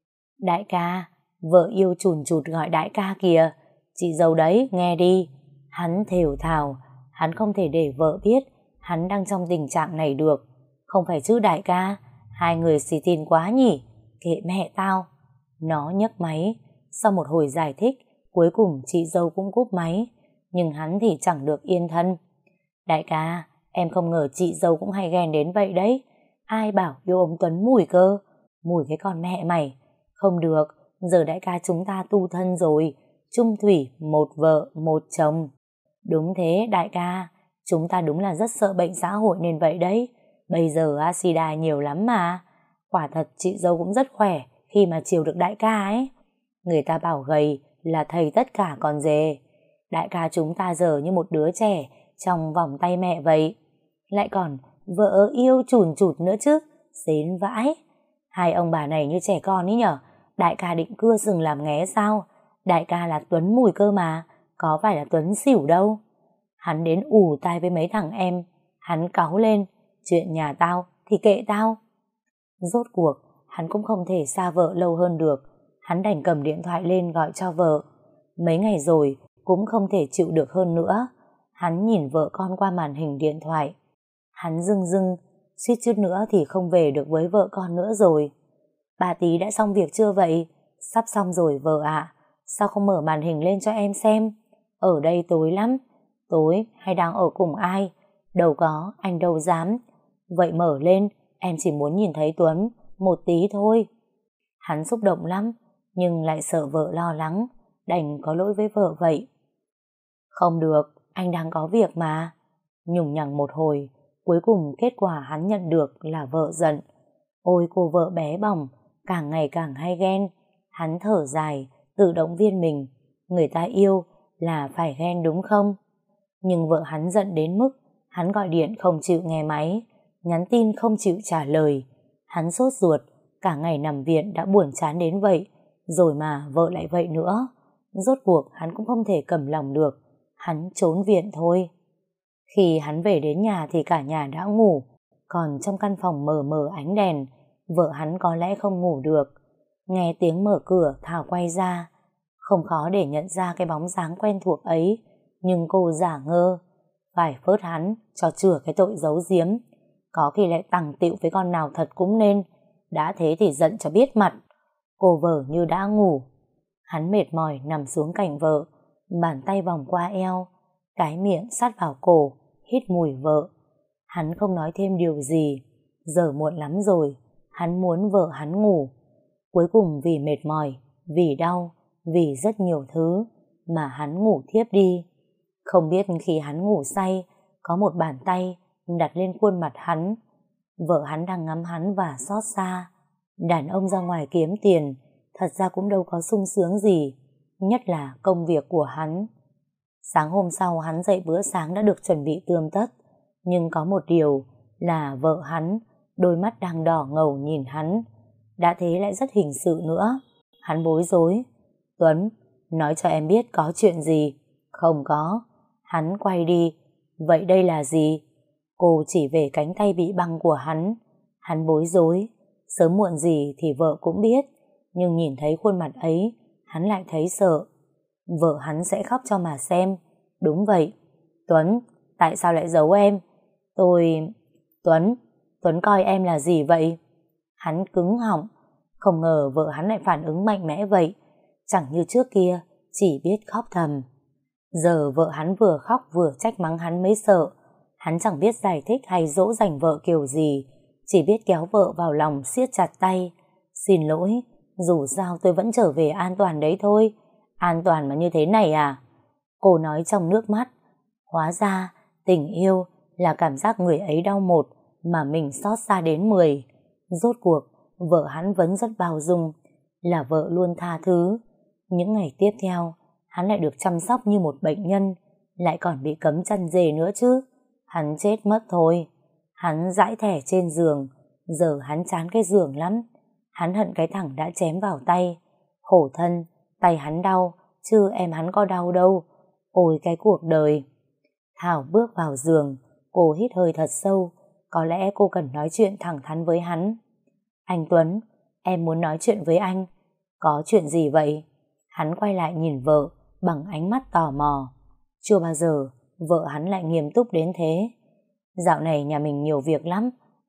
Đại ca, vợ yêu chùn chụt gọi đại ca kìa, chị dâu đấy, nghe đi. Hắn thều thào, hắn không thể để vợ biết hắn đang trong tình trạng này được. Không phải chứ đại ca, hai người xì tin quá nhỉ, kệ mẹ tao. Nó nhấc máy, sau một hồi giải thích, cuối cùng chị dâu cũng cúp máy, nhưng hắn thì chẳng được yên thân. Đại ca, em không ngờ chị dâu cũng hay ghen đến vậy đấy. Ai bảo yêu ông Tuấn mùi cơ, mùi cái con mẹ mày. Không được, giờ đại ca chúng ta tu thân rồi, chung thủy, một vợ, một chồng. Đúng thế đại ca, chúng ta đúng là rất sợ bệnh xã hội nên vậy đấy. Bây giờ sida nhiều lắm mà. Quả thật chị dâu cũng rất khỏe khi mà chiều được đại ca ấy. Người ta bảo gầy là thầy tất cả còn dề. Đại ca chúng ta giờ như một đứa trẻ trong vòng tay mẹ vậy. Lại còn vợ yêu chùn chụt nữa chứ, xến vãi. Hai ông bà này như trẻ con ý nhở. Đại ca định cưa sừng làm nghé sao? Đại ca là Tuấn Mùi cơ mà, có phải là Tuấn xỉu đâu. Hắn đến ù tai với mấy thằng em, hắn cáu lên, chuyện nhà tao thì kệ tao. Rốt cuộc, hắn cũng không thể xa vợ lâu hơn được, hắn đành cầm điện thoại lên gọi cho vợ. Mấy ngày rồi, cũng không thể chịu được hơn nữa. Hắn nhìn vợ con qua màn hình điện thoại. Hắn rưng rưng, suýt chút nữa thì không về được với vợ con nữa rồi. Bà tí đã xong việc chưa vậy? Sắp xong rồi vợ ạ. Sao không mở màn hình lên cho em xem? Ở đây tối lắm. Tối hay đang ở cùng ai? Đâu có, anh đâu dám. Vậy mở lên, em chỉ muốn nhìn thấy Tuấn một tí thôi. Hắn xúc động lắm, nhưng lại sợ vợ lo lắng, đành có lỗi với vợ vậy. Không được, anh đang có việc mà. Nhùng nhằng một hồi, cuối cùng kết quả hắn nhận được là vợ giận. Ôi cô vợ bé bỏng, càng ngày càng hay ghen. Hắn thở dài, tự động viên mình. Người ta yêu là phải ghen đúng không? Nhưng vợ hắn giận đến mức hắn gọi điện không chịu nghe máy, nhắn tin không chịu trả lời. Hắn sốt ruột, cả ngày nằm viện đã buồn chán đến vậy, rồi mà vợ lại vậy nữa. Rốt cuộc hắn cũng không thể cầm lòng được, hắn trốn viện thôi. Khi hắn về đến nhà thì cả nhà đã ngủ, còn trong căn phòng mờ mờ ánh đèn, vợ hắn có lẽ không ngủ được. Nghe tiếng mở cửa, Thảo quay ra. Không khó để nhận ra cái bóng dáng quen thuộc ấy, nhưng cô giả ngơ. Phải phớt hắn cho chừa cái tội giấu giếm. Có khi lại tằng tịu với con nào thật cũng nên. Đã thế thì giận cho biết mặt. Cô vợ như đã ngủ. Hắn mệt mỏi nằm xuống cạnh vợ, bàn tay vòng qua eo, cái miệng sát vào cổ, hít mùi vợ. Hắn không nói thêm điều gì. Giờ muộn lắm rồi, hắn muốn vợ hắn ngủ. Cuối cùng vì mệt mỏi, vì đau, vì rất nhiều thứ mà hắn ngủ thiếp đi. Không biết khi hắn ngủ say, có một bàn tay đặt lên khuôn mặt hắn. Vợ hắn đang ngắm hắn và xót xa. Đàn ông ra ngoài kiếm tiền, thật ra cũng đâu có sung sướng gì, nhất là công việc của hắn. Sáng hôm sau hắn dậy bữa sáng đã được chuẩn bị tươm tất, nhưng có một điều là vợ hắn, đôi mắt đang đỏ ngầu nhìn hắn. Đã thế lại rất hình sự nữa. Hắn bối rối. Tuấn, nói cho em biết có chuyện gì. Không có. Hắn quay đi. Vậy đây là gì? Cô chỉ về cánh tay bị băng của hắn. Hắn bối rối. Sớm muộn gì thì vợ cũng biết, nhưng nhìn thấy khuôn mặt ấy, hắn lại thấy sợ. Vợ hắn sẽ khóc cho mà xem. Đúng vậy. Tuấn, tại sao lại giấu em? Tuấn coi em là gì vậy? Hắn cứng họng. Không ngờ vợ hắn lại phản ứng mạnh mẽ vậy. Chẳng như trước kia, chỉ biết khóc thầm. Giờ vợ hắn vừa khóc vừa trách mắng hắn mới sợ. Hắn chẳng biết giải thích hay dỗ dành vợ kiểu gì, chỉ biết kéo vợ vào lòng siết chặt tay. Xin lỗi, dù sao tôi vẫn trở về an toàn đấy thôi. An toàn mà như thế này à? Cô nói trong nước mắt. Hóa ra tình yêu là cảm giác người ấy đau một mà mình xót xa đến 10. Rốt cuộc vợ hắn vẫn rất bao dung, là vợ luôn tha thứ. Những ngày tiếp theo hắn lại được chăm sóc như một bệnh nhân, lại còn bị cấm chăn dề nữa chứ. Hắn chết mất thôi. Hắn dãi thẻ trên giường. Giờ hắn chán cái giường lắm. Hắn hận cái thằng đã chém vào tay. Khổ thân, tay hắn đau, chứ em hắn có đau đâu. Ôi cái cuộc đời. Thảo bước vào giường. Cô hít hơi thật sâu. Có lẽ cô cần nói chuyện thẳng thắn với hắn. Anh Tuấn, em muốn nói chuyện với anh. Có chuyện gì vậy? Hắn quay lại nhìn vợ bằng ánh mắt tò mò. Chưa bao giờ vợ hắn lại nghiêm túc đến thế. Dạo này nhà mình nhiều việc lắm.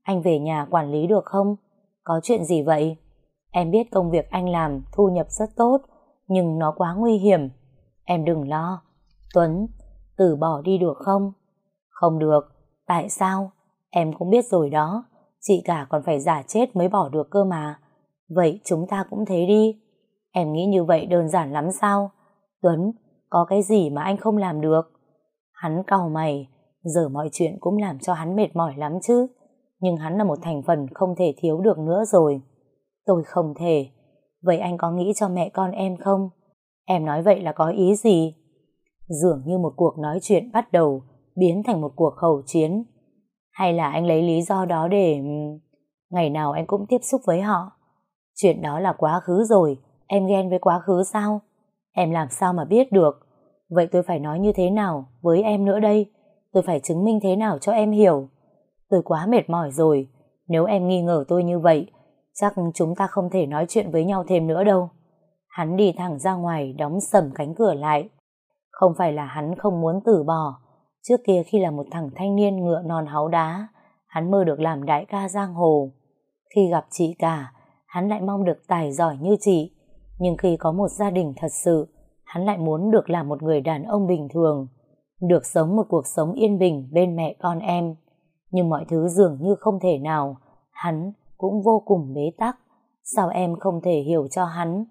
anh về nhà quản lý được không? Có chuyện gì vậy? Em biết công việc anh làm thu nhập rất tốt, nhưng nó quá nguy hiểm. Em đừng lo. Tuấn, từ bỏ đi được không? Không được. Tại sao? Em cũng biết rồi đó. Chị cả còn phải giả chết mới bỏ được cơ mà. Vậy chúng ta cũng thế đi. Em nghĩ như vậy đơn giản lắm sao? Tuấn, có cái gì mà anh không làm được? Hắn cau mày, giờ mọi chuyện cũng làm cho hắn mệt mỏi lắm chứ. Nhưng hắn là một thành phần không thể thiếu được nữa rồi. Tôi không thể. Vậy anh có nghĩ cho mẹ con em không? Em nói vậy là có ý gì? Dường như một cuộc nói chuyện bắt đầu biến thành một cuộc khẩu chiến. Hay là anh lấy lý do đó để ngày nào anh cũng tiếp xúc với họ? Chuyện đó là quá khứ rồi. Em ghen với quá khứ sao? Em làm sao mà biết được? Vậy tôi phải nói như thế nào với em nữa đây? Tôi phải chứng minh thế nào cho em hiểu? Tôi quá mệt mỏi rồi. Nếu em nghi ngờ tôi như vậy, chắc chúng ta không thể nói chuyện với nhau thêm nữa đâu. Hắn đi thẳng ra ngoài, đóng sầm cánh cửa lại. Không phải là hắn không muốn từ bỏ. Trước kia khi là một thằng thanh niên ngựa non háu đá, hắn mơ được làm đại ca giang hồ. Khi gặp chị cả, hắn lại mong được tài giỏi như chị. Nhưng khi có một gia đình thật sự, hắn lại muốn được làm một người đàn ông bình thường, được sống một cuộc sống yên bình bên mẹ con em. Nhưng mọi thứ dường như không thể nào. Hắn cũng vô cùng bế tắc. Sao em không thể hiểu cho hắn?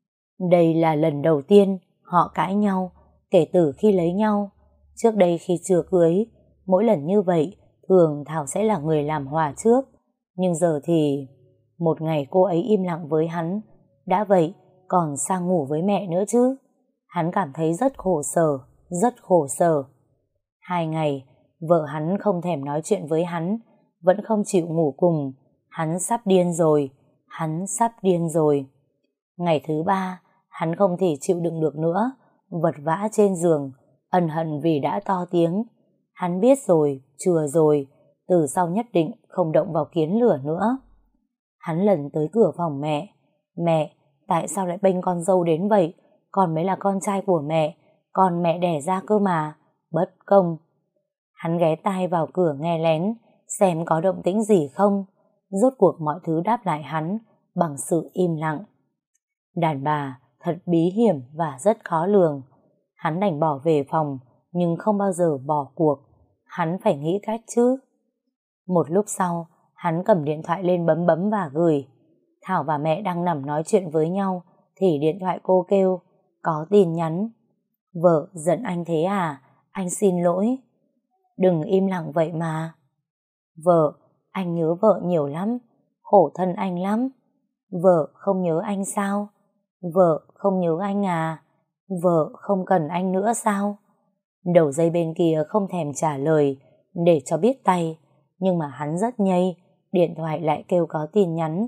Đây là lần đầu tiên họ cãi nhau kể từ khi lấy nhau. Trước đây khi chưa cưới, mỗi lần như vậy thường Thảo sẽ là người làm hòa trước. Nhưng giờ thì một ngày cô ấy im lặng với hắn, đã vậy còn sang ngủ với mẹ nữa chứ. Hắn cảm thấy rất khổ sở, rất khổ sở. 2 ngày vợ hắn không thèm nói chuyện với hắn, vẫn không chịu ngủ cùng. Hắn sắp điên rồi, hắn sắp điên rồi. Ngày thứ 3, hắn không thể chịu đựng được nữa, vật vã trên giường, ân hận vì đã to tiếng. Hắn biết rồi, chừa rồi, từ sau nhất định không động vào kiến lửa nữa. Hắn lần tới cửa phòng mẹ. Mẹ, tại sao lại bênh con dâu đến vậy? Con mới là con trai của mẹ, con mẹ đẻ ra cơ mà. Bất công. Hắn ghé tai vào cửa nghe lén, xem có động tĩnh gì không. Rốt cuộc mọi thứ đáp lại hắn bằng sự im lặng. Đàn bà thật bí hiểm và rất khó lường. Hắn đành bỏ về phòng, nhưng không bao giờ bỏ cuộc. Hắn phải nghĩ cách chứ. Một lúc sau, hắn cầm điện thoại lên bấm bấm và gửi. Thảo và mẹ đang nằm nói chuyện với nhau, thì điện thoại cô kêu, có tin nhắn. Vợ giận anh thế à? Anh xin lỗi. Đừng im lặng vậy mà. Vợ, anh nhớ vợ nhiều lắm, khổ thân anh lắm. Vợ không nhớ anh sao? Vợ không nhớ anh à? Vợ không cần anh nữa sao? Đầu dây bên kia không thèm trả lời để cho biết tay, nhưng mà hắn rất nhây, điện thoại lại kêu có tin nhắn.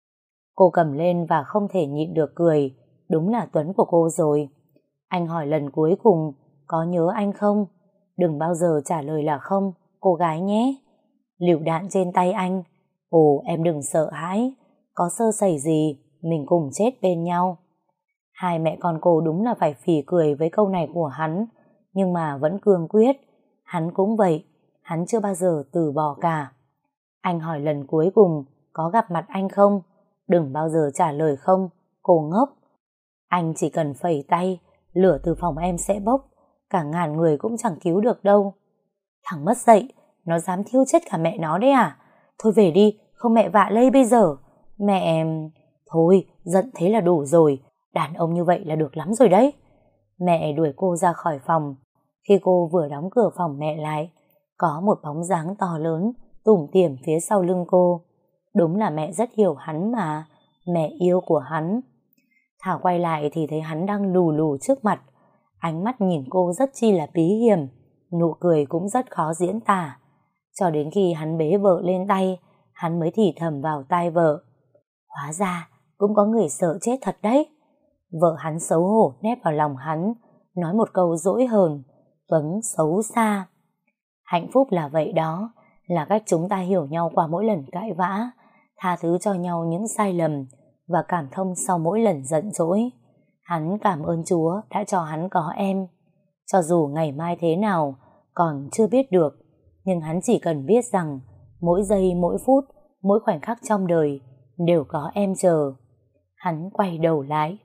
Cô cầm lên và không thể nhịn được cười. Đúng là Tuấn của cô rồi. Anh hỏi lần cuối cùng, có nhớ anh không? Đừng bao giờ trả lời là không, cô gái nhé. Lựu đạn trên tay anh. Ồ, em đừng sợ hãi, có sơ sẩy gì mình cùng chết bên nhau. Hai mẹ con cô đúng là phải phì cười với câu này của hắn, nhưng mà vẫn cương quyết. Hắn cũng vậy, hắn chưa bao giờ từ bỏ cả. Anh hỏi lần cuối cùng, có gặp mặt anh không? Đừng bao giờ trả lời không, cô ngốc. Anh chỉ cần phẩy tay, lửa từ phòng em sẽ bốc, cả ngàn người cũng chẳng cứu được đâu. Thằng mất dạy, nó dám thiêu chết cả mẹ nó đấy à? Thôi về đi, không mẹ vạ lây bây giờ. Mẹ... Thôi, giận thế là đủ rồi, đàn ông như vậy là được lắm rồi đấy. Mẹ đuổi cô ra khỏi phòng. Khi cô vừa đóng cửa phòng mẹ lại, có một bóng dáng to lớn tủm tỉm phía sau lưng cô. Đúng là mẹ rất hiểu hắn mà, mẹ yêu của hắn. Thảo quay lại thì thấy hắn đang lù lù trước mặt. Ánh mắt nhìn cô rất chi là bí hiểm, nụ cười cũng rất khó diễn tả. Cho đến khi hắn bế vợ lên tay, hắn mới thì thầm vào tai vợ. Hóa ra cũng có người sợ chết thật đấy. Vợ hắn xấu hổ nép vào lòng hắn, nói một câu dỗi hờn. Tuấn xấu xa. Hạnh phúc là vậy đó, là cách chúng ta hiểu nhau qua mỗi lần cãi vã, tha thứ cho nhau những sai lầm và cảm thông sau mỗi lần giận dỗi. Hắn cảm ơn Chúa đã cho hắn có em. Cho dù ngày mai thế nào còn chưa biết được, nhưng hắn chỉ cần biết rằng mỗi giây mỗi phút, mỗi khoảnh khắc trong đời đều có em chờ. Hắn quay đầu lại.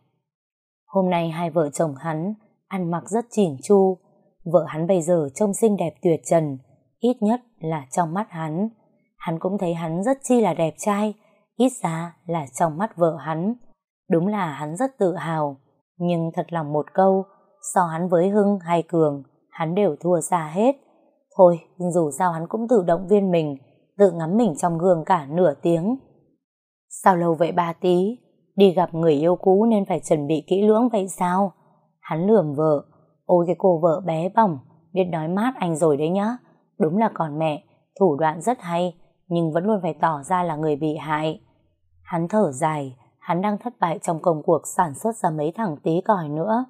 Hôm nay hai vợ chồng hắn ăn mặc rất chỉn chu. Vợ hắn bây giờ trông xinh đẹp tuyệt trần, ít nhất là trong mắt hắn. Hắn cũng thấy hắn rất chi là đẹp trai, ít ra là trong mắt vợ hắn. Đúng là hắn rất tự hào, nhưng thật lòng một câu, so hắn với Hưng hay Cường, hắn đều thua xa hết. Thôi, dù sao hắn cũng tự động viên mình, tự ngắm mình trong gương cả nửa tiếng. Sao lâu vậy ba tí? Đi gặp người yêu cũ nên phải chuẩn bị kỹ lưỡng vậy sao? Hắn lườm vợ. Ôi cái cô vợ bé bỏng, biết nói mát anh rồi đấy nhá. Đúng là còn mẹ, thủ đoạn rất hay, nhưng vẫn luôn phải tỏ ra là người bị hại. Hắn thở dài, hắn đang thất bại trong công cuộc sản xuất ra mấy thằng tí còi nữa.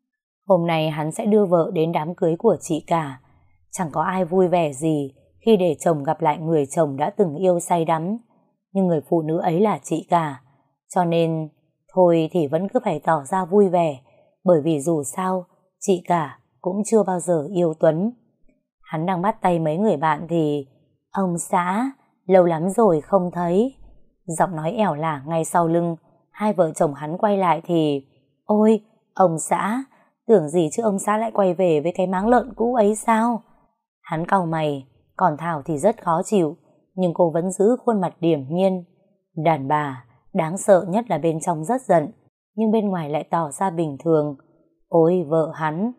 Hôm nay hắn sẽ đưa vợ đến đám cưới của chị cả. Chẳng có ai vui vẻ gì khi để chồng gặp lại người chồng đã từng yêu say đắm. Nhưng người phụ nữ ấy là chị cả. Cho nên, thôi thì vẫn cứ phải tỏ ra vui vẻ, bởi vì dù sao, chị cả cũng chưa bao giờ yêu Tuấn. Hắn đang bắt tay mấy người bạn thì ông xã, lâu lắm rồi không thấy. Giọng nói ẻo lả ngay sau lưng. Hai vợ chồng hắn quay lại thì ôi, ông xã, tưởng gì chứ ông xã lại quay về với cái máng lợn cũ ấy sao? Hắn cau mày, còn Thảo thì rất khó chịu, nhưng cô vẫn giữ khuôn mặt điềm nhiên. Đàn bà, đáng sợ nhất là bên trong rất giận, nhưng bên ngoài lại tỏ ra bình thường. Ôi vợ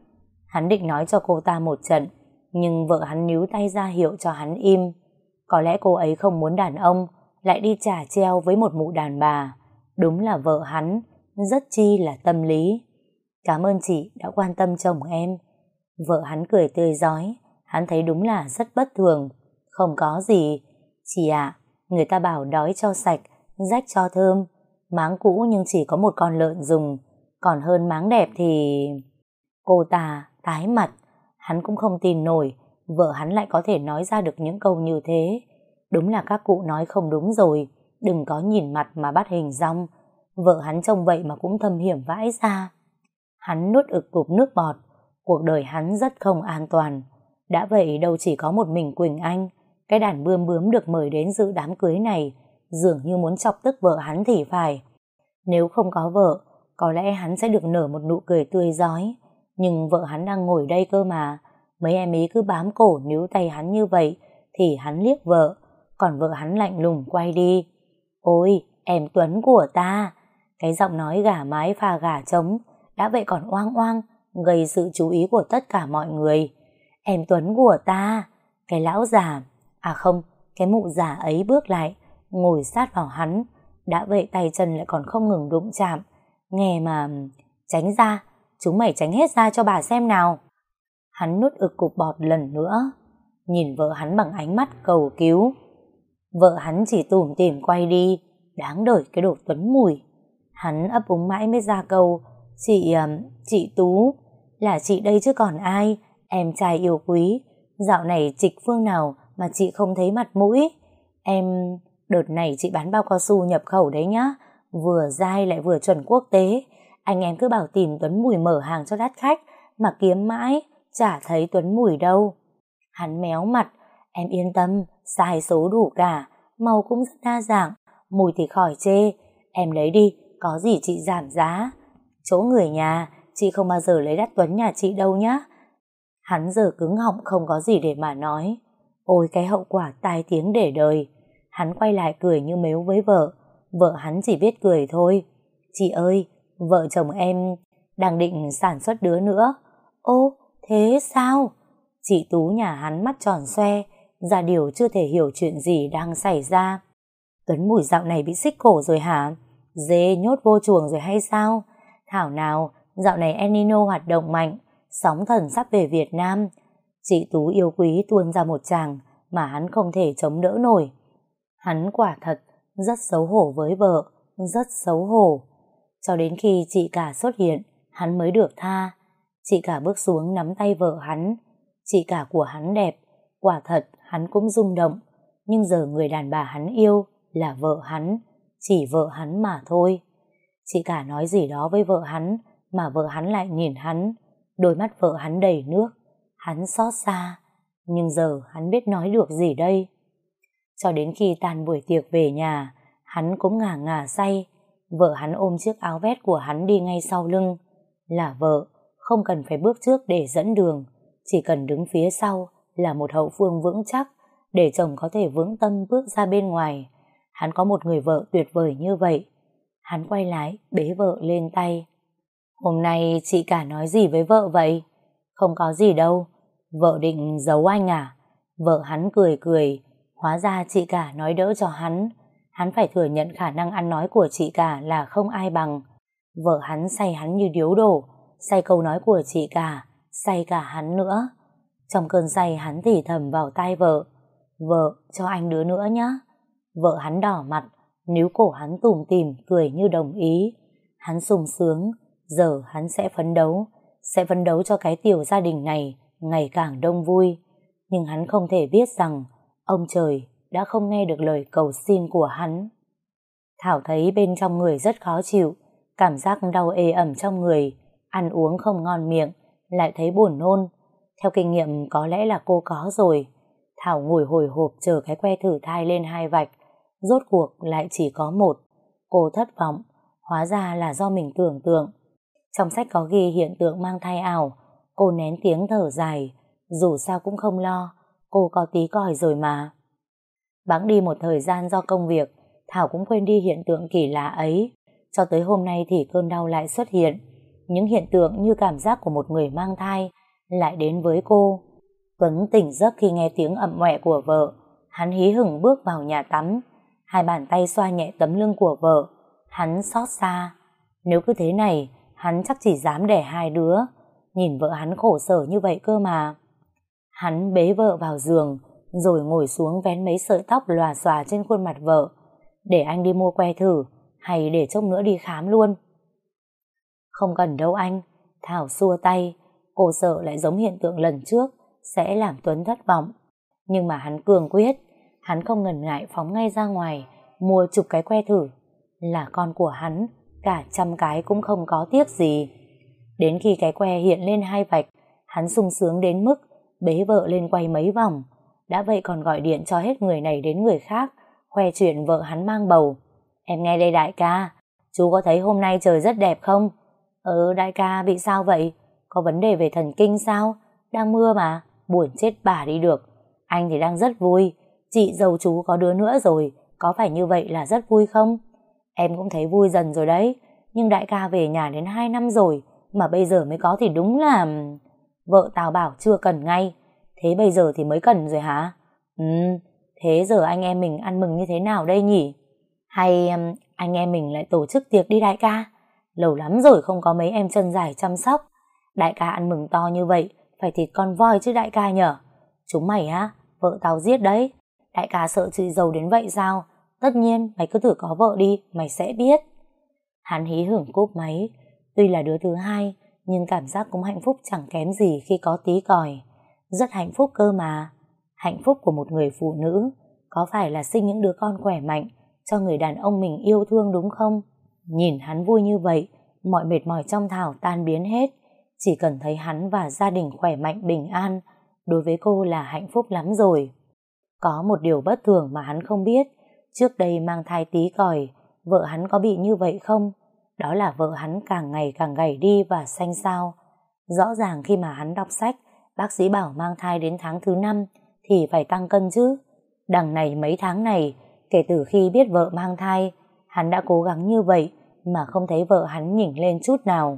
hắn định nói cho cô ta một trận, nhưng vợ hắn níu tay ra hiệu cho hắn im. Có lẽ cô ấy không muốn đàn ông lại đi chả treo với một mụ đàn bà. Đúng là vợ hắn rất chi là tâm lý. Cảm ơn chị đã quan tâm chồng em. Vợ hắn cười tươi rói. Hắn thấy đúng là rất bất thường. Không có gì. Chị ạ, người ta bảo đói cho sạch, rách cho thơm. Máng cũ nhưng chỉ có một con lợn dùng, còn hơn máng đẹp thì... Cô ta tái mặt. Hắn cũng không tin nổi vợ hắn lại có thể nói ra được những câu như thế. Đúng là các cụ nói không đúng rồi, đừng có nhìn mặt mà bắt hình dong. Vợ hắn trông vậy mà cũng thâm hiểm vãi ra. Hắn nuốt ực cục nước bọt. Cuộc đời hắn rất không an toàn. Đã vậy đâu chỉ có một mình Quỳnh Anh. Cái đàn bươm bướm được mời đến dự đám cưới này dường như muốn chọc tức vợ hắn thì phải. Nếu không có vợ, có lẽ hắn sẽ được nở một nụ cười tươi rói. Nhưng vợ hắn đang ngồi đây cơ mà. Mấy em ý cứ bám cổ níu tay hắn như vậy thì hắn liếc vợ, còn vợ hắn lạnh lùng quay đi. Ôi, em Tuấn của ta. Cái giọng nói gà mái pha gà trống đã vậy còn oang oang, gây sự chú ý của tất cả mọi người. Em Tuấn của ta. Cái lão già, à không, cái mụ già ấy bước lại, ngồi sát vào hắn. Đã vậy tay chân lại còn không ngừng đụng chạm. Nghe mà... Tránh ra, chúng mày tránh hết ra cho bà xem nào. Hắn nuốt ực cục bọt lần nữa, nhìn vợ hắn bằng ánh mắt cầu cứu. Vợ hắn chỉ tủm tỉm quay đi. Đáng đời cái đồ Tuấn mùi. Hắn ấp úng mãi mới ra câu, chị Tú. Là chị đây chứ còn ai. Em trai yêu quý. Dạo này trịch phương nào mà chị không thấy mặt mũi. Đợt này chị bán bao cao su nhập khẩu đấy nhá. Vừa dai lại vừa chuẩn quốc tế. Anh em cứ bảo tìm Tuấn Mùi mở hàng cho đắt khách, mà kiếm mãi chả thấy Tuấn Mùi đâu. Hắn méo mặt. Em yên tâm, sai số đủ cả, màu cũng rất đa dạng, mùi thì khỏi chê. Em lấy đi, có gì chị giảm giá. Chỗ người nhà, chị không bao giờ lấy đắt Tuấn nhà chị đâu nhá. Hắn giờ cứng họng không có gì để mà nói. Ôi cái hậu quả tai tiếng để đời. Hắn quay lại cười như mếu với vợ. Vợ hắn chỉ biết cười thôi. Chị ơi, vợ chồng em đang định sản xuất đứa nữa. Ô, thế sao? Chị Tú nhà hắn mắt tròn xoe, ra điều chưa thể hiểu chuyện gì đang xảy ra. Tuấn Mùi dạo này bị xích cổ rồi hả? Dê nhốt vô chuồng rồi hay sao? Thảo nào, dạo này El Nino hoạt động mạnh, sóng thần sắp về Việt Nam. Chị Tú yêu quý tuôn ra một tràng mà hắn không thể chống đỡ nổi. Hắn quả thật rất xấu hổ với vợ, rất xấu hổ. Cho đến khi chị cả xuất hiện, hắn mới được tha. Chị cả bước xuống nắm tay vợ hắn. Chị cả của hắn đẹp, quả thật hắn cũng rung động. Nhưng giờ người đàn bà hắn yêu là vợ hắn, chỉ vợ hắn mà thôi. Chị cả nói gì đó với vợ hắn, mà vợ hắn lại nhìn hắn. Đôi mắt vợ hắn đầy nước. Hắn xót xa. Nhưng giờ hắn biết nói được gì đây? Cho đến khi tan buổi tiệc về nhà, hắn cũng ngả ngả say. Vợ hắn ôm chiếc áo vest của hắn đi ngay sau lưng. Là vợ, không cần phải bước trước để dẫn đường, chỉ cần đứng phía sau là một hậu phương vững chắc để chồng có thể vững tâm bước ra bên ngoài. Hắn có một người vợ tuyệt vời như vậy. Hắn quay lái, bế vợ lên tay. Hôm nay chị cả nói gì với vợ vậy? Không có gì đâu. Vợ định giấu anh à? Vợ hắn cười cười. Hóa ra chị cả nói đỡ cho hắn. Hắn phải thừa nhận khả năng ăn nói của chị cả là không ai bằng. Vợ hắn say hắn như điếu đổ, say câu nói của chị cả, say cả hắn nữa. Trong cơn say hắn thì thầm vào tai vợ. Vợ, cho anh đứa nữa nhé. Vợ hắn đỏ mặt, níu cổ hắn tủm tỉm cười như đồng ý. Hắn sung sướng, giờ hắn sẽ phấn đấu cho cái tiểu gia đình này ngày càng đông vui. Nhưng hắn không thể biết rằng ông trời đã không nghe được lời cầu xin của hắn. Thảo thấy bên trong người rất khó chịu, cảm giác đau ê ẩm trong người, ăn uống không ngon miệng, lại thấy buồn nôn. Theo kinh nghiệm có lẽ là cô có rồi. Thảo ngồi hồi hộp chờ cái que thử thai lên 2 vạch, rốt cuộc lại chỉ có 1. Cô thất vọng, hóa ra là do mình tưởng tượng. Trong sách có ghi hiện tượng mang thai ảo. Cô nén tiếng thở dài, dù sao cũng không lo, cô có tí còi rồi mà. Bẵng đi một thời gian do công việc, Thảo cũng quên đi hiện tượng kỳ lạ ấy. Cho tới hôm nay thì cơn đau lại xuất hiện. Những hiện tượng như cảm giác của một người mang thai lại đến với cô. Tuấn tỉnh giấc khi nghe tiếng ậm oẹ của vợ. Hắn hí hửng bước vào nhà tắm, 2 bàn tay xoa nhẹ tấm lưng của vợ. Hắn xót xa. Nếu cứ thế này, hắn chắc chỉ dám đẻ 2 đứa. Nhìn vợ hắn khổ sở như vậy cơ mà. Hắn bế vợ vào giường, rồi ngồi xuống vén mấy sợi tóc lòa xòa trên khuôn mặt vợ. Để anh đi mua que thử, hay để chốc nữa đi khám luôn? Không cần đâu anh. Thảo xua tay. Cô sợ lại giống hiện tượng lần trước, sẽ làm Tuấn thất vọng. Nhưng mà hắn cường quyết. Hắn không ngần ngại phóng ngay ra ngoài, mua chục cái que thử. Là con của hắn, cả 100 cái cũng không có tiếc gì. Đến khi cái que hiện lên 2 vạch, hắn sung sướng đến mức bế vợ lên quay mấy vòng. Đã vậy còn gọi điện cho hết người này đến người khác, khoe chuyện vợ hắn mang bầu. Em nghe đây đại ca, chú có thấy hôm nay trời rất đẹp không? Đại ca bị sao vậy? Có vấn đề về thần kinh sao? Đang mưa mà, buồn chết bà đi được. Anh thì đang rất vui, chị dâu chú có đứa nữa rồi, có phải như vậy là rất vui không? Em cũng thấy vui dần rồi đấy, nhưng đại ca về nhà đến 2 năm rồi, mà bây giờ mới có thì đúng là... Vợ tao bảo chưa cần ngay, thế bây giờ thì mới cần rồi hả? Thế giờ anh em mình ăn mừng như thế nào đây nhỉ? Hay anh em mình lại tổ chức tiệc đi đại ca? Lâu lắm rồi không có mấy em chân dài chăm sóc. Đại ca ăn mừng to như vậy, phải thịt con voi chứ đại ca nhở? Chúng mày á, vợ tao giết đấy. Đại ca sợ chị giàu đến vậy sao? Tất nhiên, mày cứ thử có vợ đi, mày sẽ biết. Hắn hí hửng cúp máy. Tuy là đứa thứ 2, nhưng cảm giác cũng hạnh phúc chẳng kém gì khi có tí còi. Rất hạnh phúc cơ mà. Hạnh phúc của một người phụ nữ có phải là sinh những đứa con khỏe mạnh cho người đàn ông mình yêu thương đúng không? Nhìn hắn vui như vậy, mọi mệt mỏi trong Thảo tan biến hết. Chỉ cần thấy hắn và gia đình khỏe mạnh bình an, đối với cô là hạnh phúc lắm rồi. Có một điều bất thường mà hắn không biết. Trước đây mang thai tí còi, vợ hắn có bị như vậy không? Đó là vợ hắn càng ngày càng gầy đi và xanh xao. Rõ ràng khi mà hắn đọc sách, bác sĩ bảo mang thai đến tháng thứ 5 thì phải tăng cân chứ. Đằng này mấy tháng này, kể từ khi biết vợ mang thai, hắn đã cố gắng như vậy mà không thấy vợ hắn nhỉnh lên chút nào.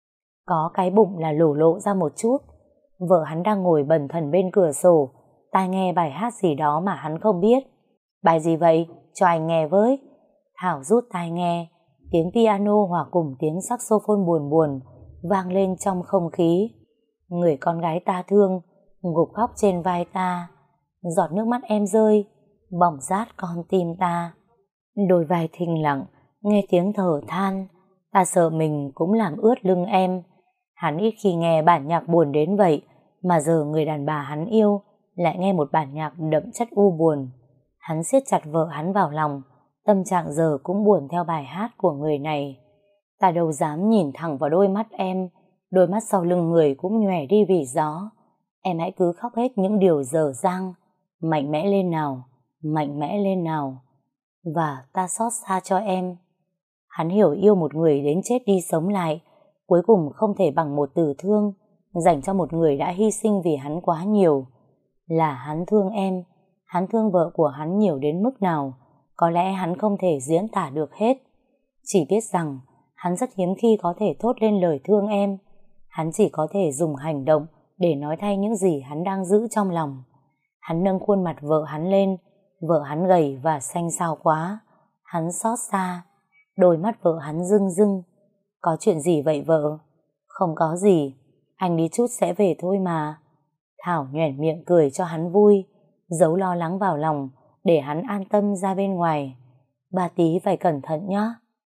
Có cái bụng là lổ lộ ra một chút. Vợ hắn đang ngồi bần thần bên cửa sổ, tai nghe bài hát gì đó mà hắn không biết. Bài gì vậy? Cho anh nghe với. Thảo rút tai nghe. Tiếng piano hòa cùng tiếng saxophone buồn buồn vang lên trong không khí. Người con gái ta thương gục khóc trên vai ta. Giọt nước mắt em rơi bỏng rát con tim ta. Đôi vai thinh lặng nghe tiếng thở than. Ta sợ mình cũng làm ướt lưng em. Hắn ít khi nghe bản nhạc buồn đến vậy, mà giờ người đàn bà hắn yêu lại nghe một bản nhạc đậm chất u buồn. Hắn siết chặt vợ hắn vào lòng, tâm trạng giờ cũng buồn theo bài hát của người này. Ta đâu dám nhìn thẳng vào đôi mắt em, đôi mắt sau lưng người cũng nhòe đi vì gió. Em hãy cứ khóc hết những điều dở dang, mạnh mẽ lên nào, mạnh mẽ lên nào. Và ta xót xa cho em. Hắn hiểu yêu một người đến chết đi sống lại, cuối cùng không thể bằng một từ thương dành cho một người đã hy sinh vì hắn quá nhiều. Là hắn thương em, hắn thương vợ của hắn nhiều đến mức nào, có lẽ hắn không thể diễn tả được hết. Chỉ biết rằng hắn rất hiếm khi có thể thốt lên lời thương em. Hắn chỉ có thể dùng hành động để nói thay những gì hắn đang giữ trong lòng. Hắn nâng khuôn mặt vợ hắn lên. Vợ hắn gầy và xanh xao quá. Hắn xót xa. Đôi mắt vợ hắn rưng rưng. Có chuyện gì vậy vợ? Không có gì. Anh đi chút sẽ về thôi mà. Thảo nhoẻn miệng cười cho hắn vui, giấu lo lắng vào lòng để hắn an tâm ra bên ngoài. Bà tí phải cẩn thận nhá.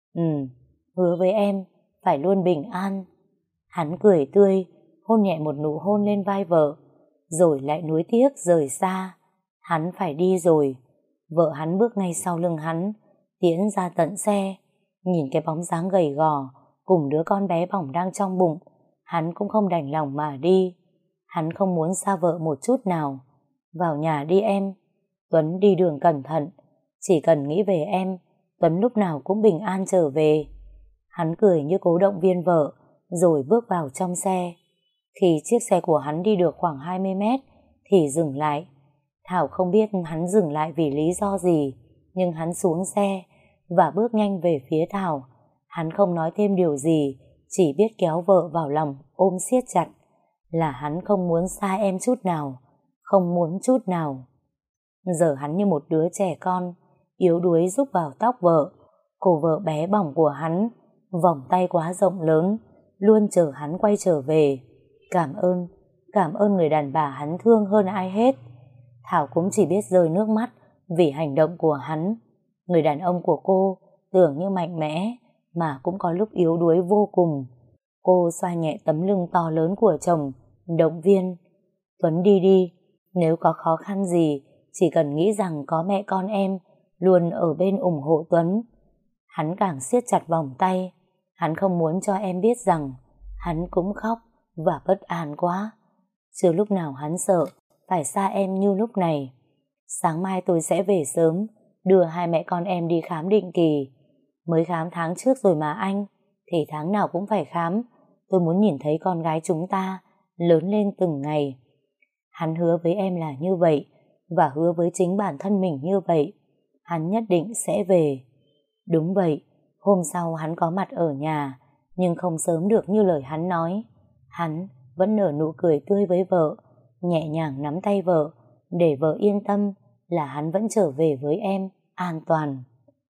Hứa với em phải luôn bình an. Hắn cười tươi, hôn nhẹ một nụ hôn lên vai vợ, rồi lại nuối tiếc rời xa. Hắn phải đi rồi. Vợ hắn bước ngay sau lưng hắn, tiễn ra tận xe. Nhìn cái bóng dáng gầy gò cùng đứa con bé bỏng đang trong bụng, hắn cũng không đành lòng mà đi. Hắn không muốn xa vợ một chút nào. Vào nhà đi em. Tuấn đi đường cẩn thận. Chỉ cần nghĩ về em, Tuấn lúc nào cũng bình an trở về. Hắn cười như cố động viên vợ, rồi bước vào trong xe. Khi chiếc xe của hắn đi được khoảng 20 mét thì dừng lại. Thảo không biết hắn dừng lại vì lý do gì, nhưng hắn xuống xe và bước nhanh về phía Thảo. Hắn không nói thêm điều gì, chỉ biết kéo vợ vào lòng ôm siết chặt. Là hắn không muốn xa em chút nào, không muốn chút nào. Giờ hắn như một đứa trẻ con, yếu đuối rúc vào tóc vợ. Cổ vợ bé bỏng của hắn, vòng tay quá rộng lớn, luôn chờ hắn quay trở về. Cảm ơn người đàn bà hắn thương hơn ai hết. Thảo cũng chỉ biết rơi nước mắt vì hành động của hắn. Người đàn ông của cô tưởng như mạnh mẽ, mà cũng có lúc yếu đuối vô cùng. Cô xoa nhẹ tấm lưng to lớn của chồng, động viên. Tuấn đi đi, nếu có khó khăn gì, chỉ cần nghĩ rằng có mẹ con em luôn ở bên ủng hộ Tuấn. Hắn càng siết chặt vòng tay. Hắn không muốn cho em biết rằng hắn cũng khóc và bất an quá. Chưa lúc nào hắn sợ phải xa em như lúc này. Sáng mai tôi sẽ về sớm, đưa hai mẹ con em đi khám định kỳ. Mới khám tháng trước rồi mà anh, thì tháng nào cũng phải khám. Tôi muốn nhìn thấy con gái chúng ta lớn lên từng ngày. Hắn hứa với em là như vậy, và hứa với chính bản thân mình như vậy. Hắn nhất định sẽ về. Đúng vậy, hôm sau hắn có mặt ở nhà, nhưng không sớm được như lời hắn nói. Hắn vẫn nở nụ cười tươi với vợ, nhẹ nhàng nắm tay vợ, để vợ yên tâm là hắn vẫn trở về với em, an toàn.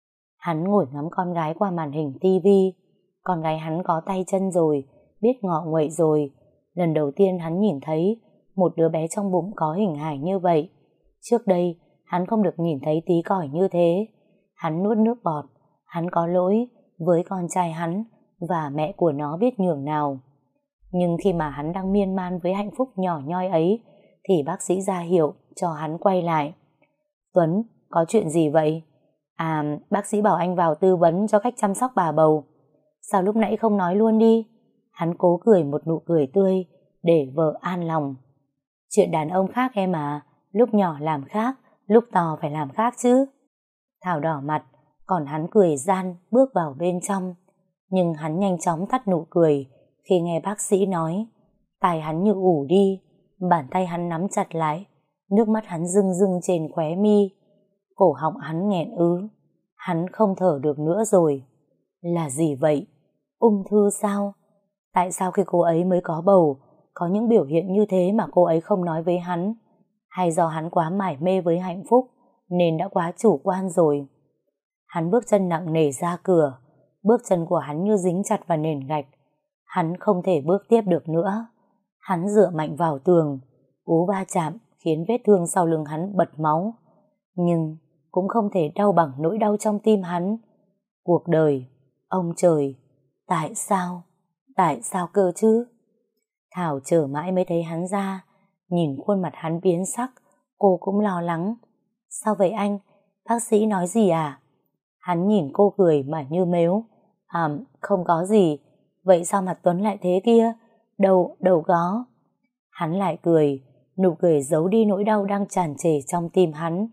Hắn ngồi ngắm con gái qua màn hình tivi. Con gái hắn có tay chân rồi, biết ngọ nguậy rồi. Lần đầu tiên hắn nhìn thấy một đứa bé trong bụng có hình hài như vậy. Trước đây, hắn không được nhìn thấy tí còi như thế. Hắn nuốt nước bọt. Hắn có lỗi với con trai hắn và mẹ của nó biết nhường nào. Nhưng khi mà hắn đang miên man với hạnh phúc nhỏ nhoi ấy, thì bác sĩ ra hiệu cho hắn quay lại. Tuấn, có chuyện gì vậy? À, bác sĩ bảo anh vào tư vấn cho cách chăm sóc bà bầu. Sao lúc nãy không nói luôn đi? Hắn cố cười một nụ cười tươi để vợ an lòng. Chuyện đàn ông khác em à, lúc nhỏ làm khác, lúc to phải làm khác chứ. Thảo đỏ mặt, còn hắn cười gian bước vào bên trong. Nhưng hắn nhanh chóng tắt nụ cười khi nghe bác sĩ nói. Tai hắn như ù đi, bàn tay hắn nắm chặt lại, nước mắt hắn rưng rưng trên khóe mi. Cổ họng hắn nghẹn ứ. Hắn không thở được nữa rồi. Là gì vậy? Ung thư sao? Tại sao khi cô ấy mới có bầu có những biểu hiện như thế mà cô ấy không nói với hắn? Hay do hắn quá mải mê với hạnh phúc nên đã quá chủ quan rồi? Hắn bước chân nặng nề ra cửa. Bước chân của hắn như dính chặt vào nền gạch. Hắn không thể bước tiếp được nữa. Hắn dựa mạnh vào tường. Cú va chạm khiến vết thương sau lưng hắn bật máu. Nhưng cũng không thể đau bằng nỗi đau trong tim hắn. Cuộc đời, ông trời, tại sao? Tại sao cơ chứ? Thảo chờ mãi mới thấy hắn ra. Nhìn khuôn mặt hắn biến sắc, cô cũng lo lắng. Sao vậy anh? Bác sĩ nói gì à? Hắn nhìn cô cười mà như mếu. Không có gì. Vậy sao mặt Tuấn lại thế kia? Đâu có. Hắn lại cười, nụ cười giấu đi nỗi đau đang tràn trề trong tim hắn.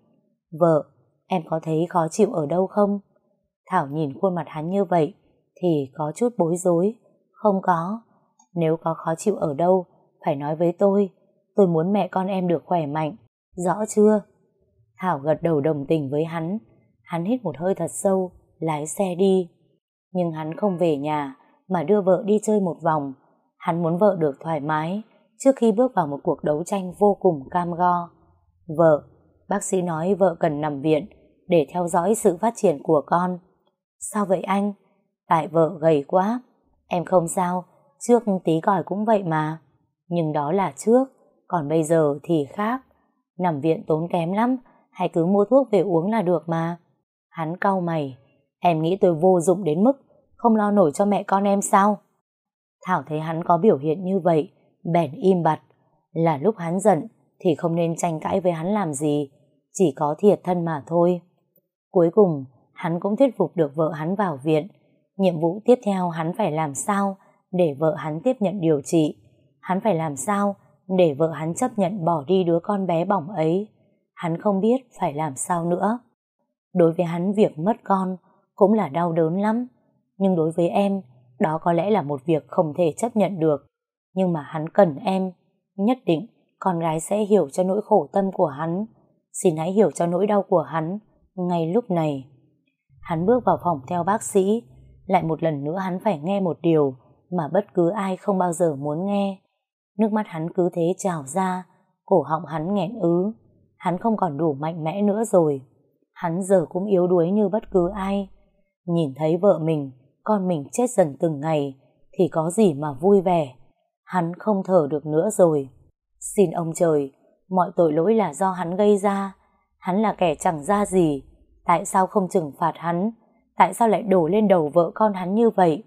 Vợ, em có thấy khó chịu ở đâu không? Thảo nhìn khuôn mặt hắn như vậy thì có chút bối rối. Không có. Nếu có khó chịu ở đâu, phải nói với tôi. Tôi muốn mẹ con em được khỏe mạnh. Rõ chưa? Thảo gật đầu đồng tình với hắn. Hắn hít một hơi thật sâu, lái xe đi. Nhưng hắn không về nhà, mà đưa vợ đi chơi một vòng. Hắn muốn vợ được thoải mái trước khi bước vào một cuộc đấu tranh vô cùng cam go. Vợ, bác sĩ nói vợ cần nằm viện để theo dõi sự phát triển của con. Sao vậy anh? Tại vợ gầy quá. Em không sao, trước tí còi cũng vậy mà. Nhưng đó là trước, còn bây giờ thì khác. Nằm viện tốn kém lắm, hay cứ mua thuốc về uống là được mà. Hắn cau mày. Em nghĩ tôi vô dụng đến mức không lo nổi cho mẹ con em sao? Thảo thấy hắn có biểu hiện như vậy, bèn im bặt. Là lúc hắn giận thì không nên tranh cãi với hắn làm gì, chỉ có thiệt thân mà thôi. Cuối cùng, hắn cũng thuyết phục được vợ hắn vào viện. Nhiệm vụ tiếp theo hắn phải làm sao để vợ hắn tiếp nhận điều trị. Hắn phải làm sao để vợ hắn chấp nhận bỏ đi đứa con bé bỏng ấy. Hắn không biết phải làm sao nữa. Đối với hắn việc mất con cũng là đau đớn lắm. Nhưng đối với em, đó có lẽ là một việc không thể chấp nhận được. Nhưng mà hắn cần em. Nhất định con gái sẽ hiểu cho nỗi khổ tâm của hắn. Xin hãy hiểu cho nỗi đau của hắn ngay lúc này. Hắn bước vào phòng theo bác sĩ. Lại một lần nữa hắn phải nghe một điều mà bất cứ ai không bao giờ muốn nghe. Nước mắt hắn cứ thế trào ra, cổ họng hắn nghẹn ứ. Hắn không còn đủ mạnh mẽ nữa rồi. Hắn giờ cũng yếu đuối như bất cứ ai. Nhìn thấy vợ mình, con mình chết dần từng ngày thì có gì mà vui vẻ. Hắn không thở được nữa rồi. Xin ông trời, mọi tội lỗi là do hắn gây ra. Hắn là kẻ chẳng ra gì. Tại sao không trừng phạt hắn? Tại sao lại đổ lên đầu vợ con hắn như vậy?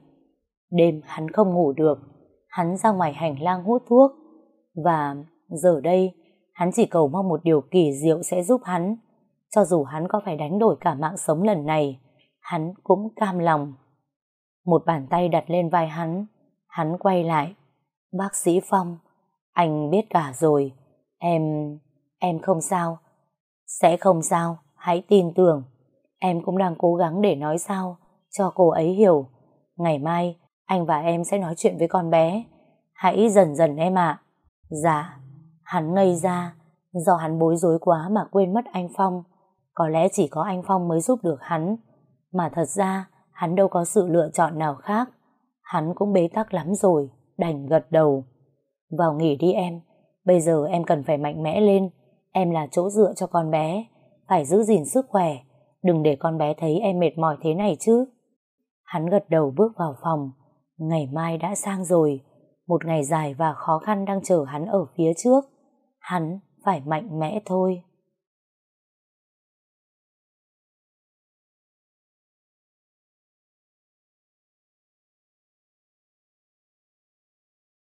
Đêm hắn không ngủ được. Hắn ra ngoài hành lang hút thuốc. Và giờ đây, hắn chỉ cầu mong một điều kỳ diệu sẽ giúp hắn. Cho dù hắn có phải đánh đổi cả mạng sống lần này, hắn cũng cam lòng. Một bàn tay đặt lên vai hắn. Hắn quay lại. Bác sĩ Phong, anh biết cả rồi. Em không sao. Sẽ không sao, hãy tin tưởng. Em cũng đang cố gắng để nói sao cho cô ấy hiểu. Ngày mai anh và em sẽ nói chuyện với con bé. Hãy dần dần em ạ. Dạ. Hắn ngây ra. Do hắn bối rối quá mà quên mất anh Phong. Có lẽ chỉ có anh Phong mới giúp được hắn. Mà thật ra hắn đâu có sự lựa chọn nào khác. Hắn cũng bế tắc lắm rồi, đành gật đầu. Vào nghỉ đi em. Bây giờ em cần phải mạnh mẽ lên. Em là chỗ dựa cho con bé. Phải giữ gìn sức khỏe. Đừng để con bé thấy em mệt mỏi thế này chứ. Hắn gật đầu bước vào phòng. Ngày mai đã sang rồi. Một ngày dài và khó khăn đang chờ hắn ở phía trước. Hắn phải mạnh mẽ thôi.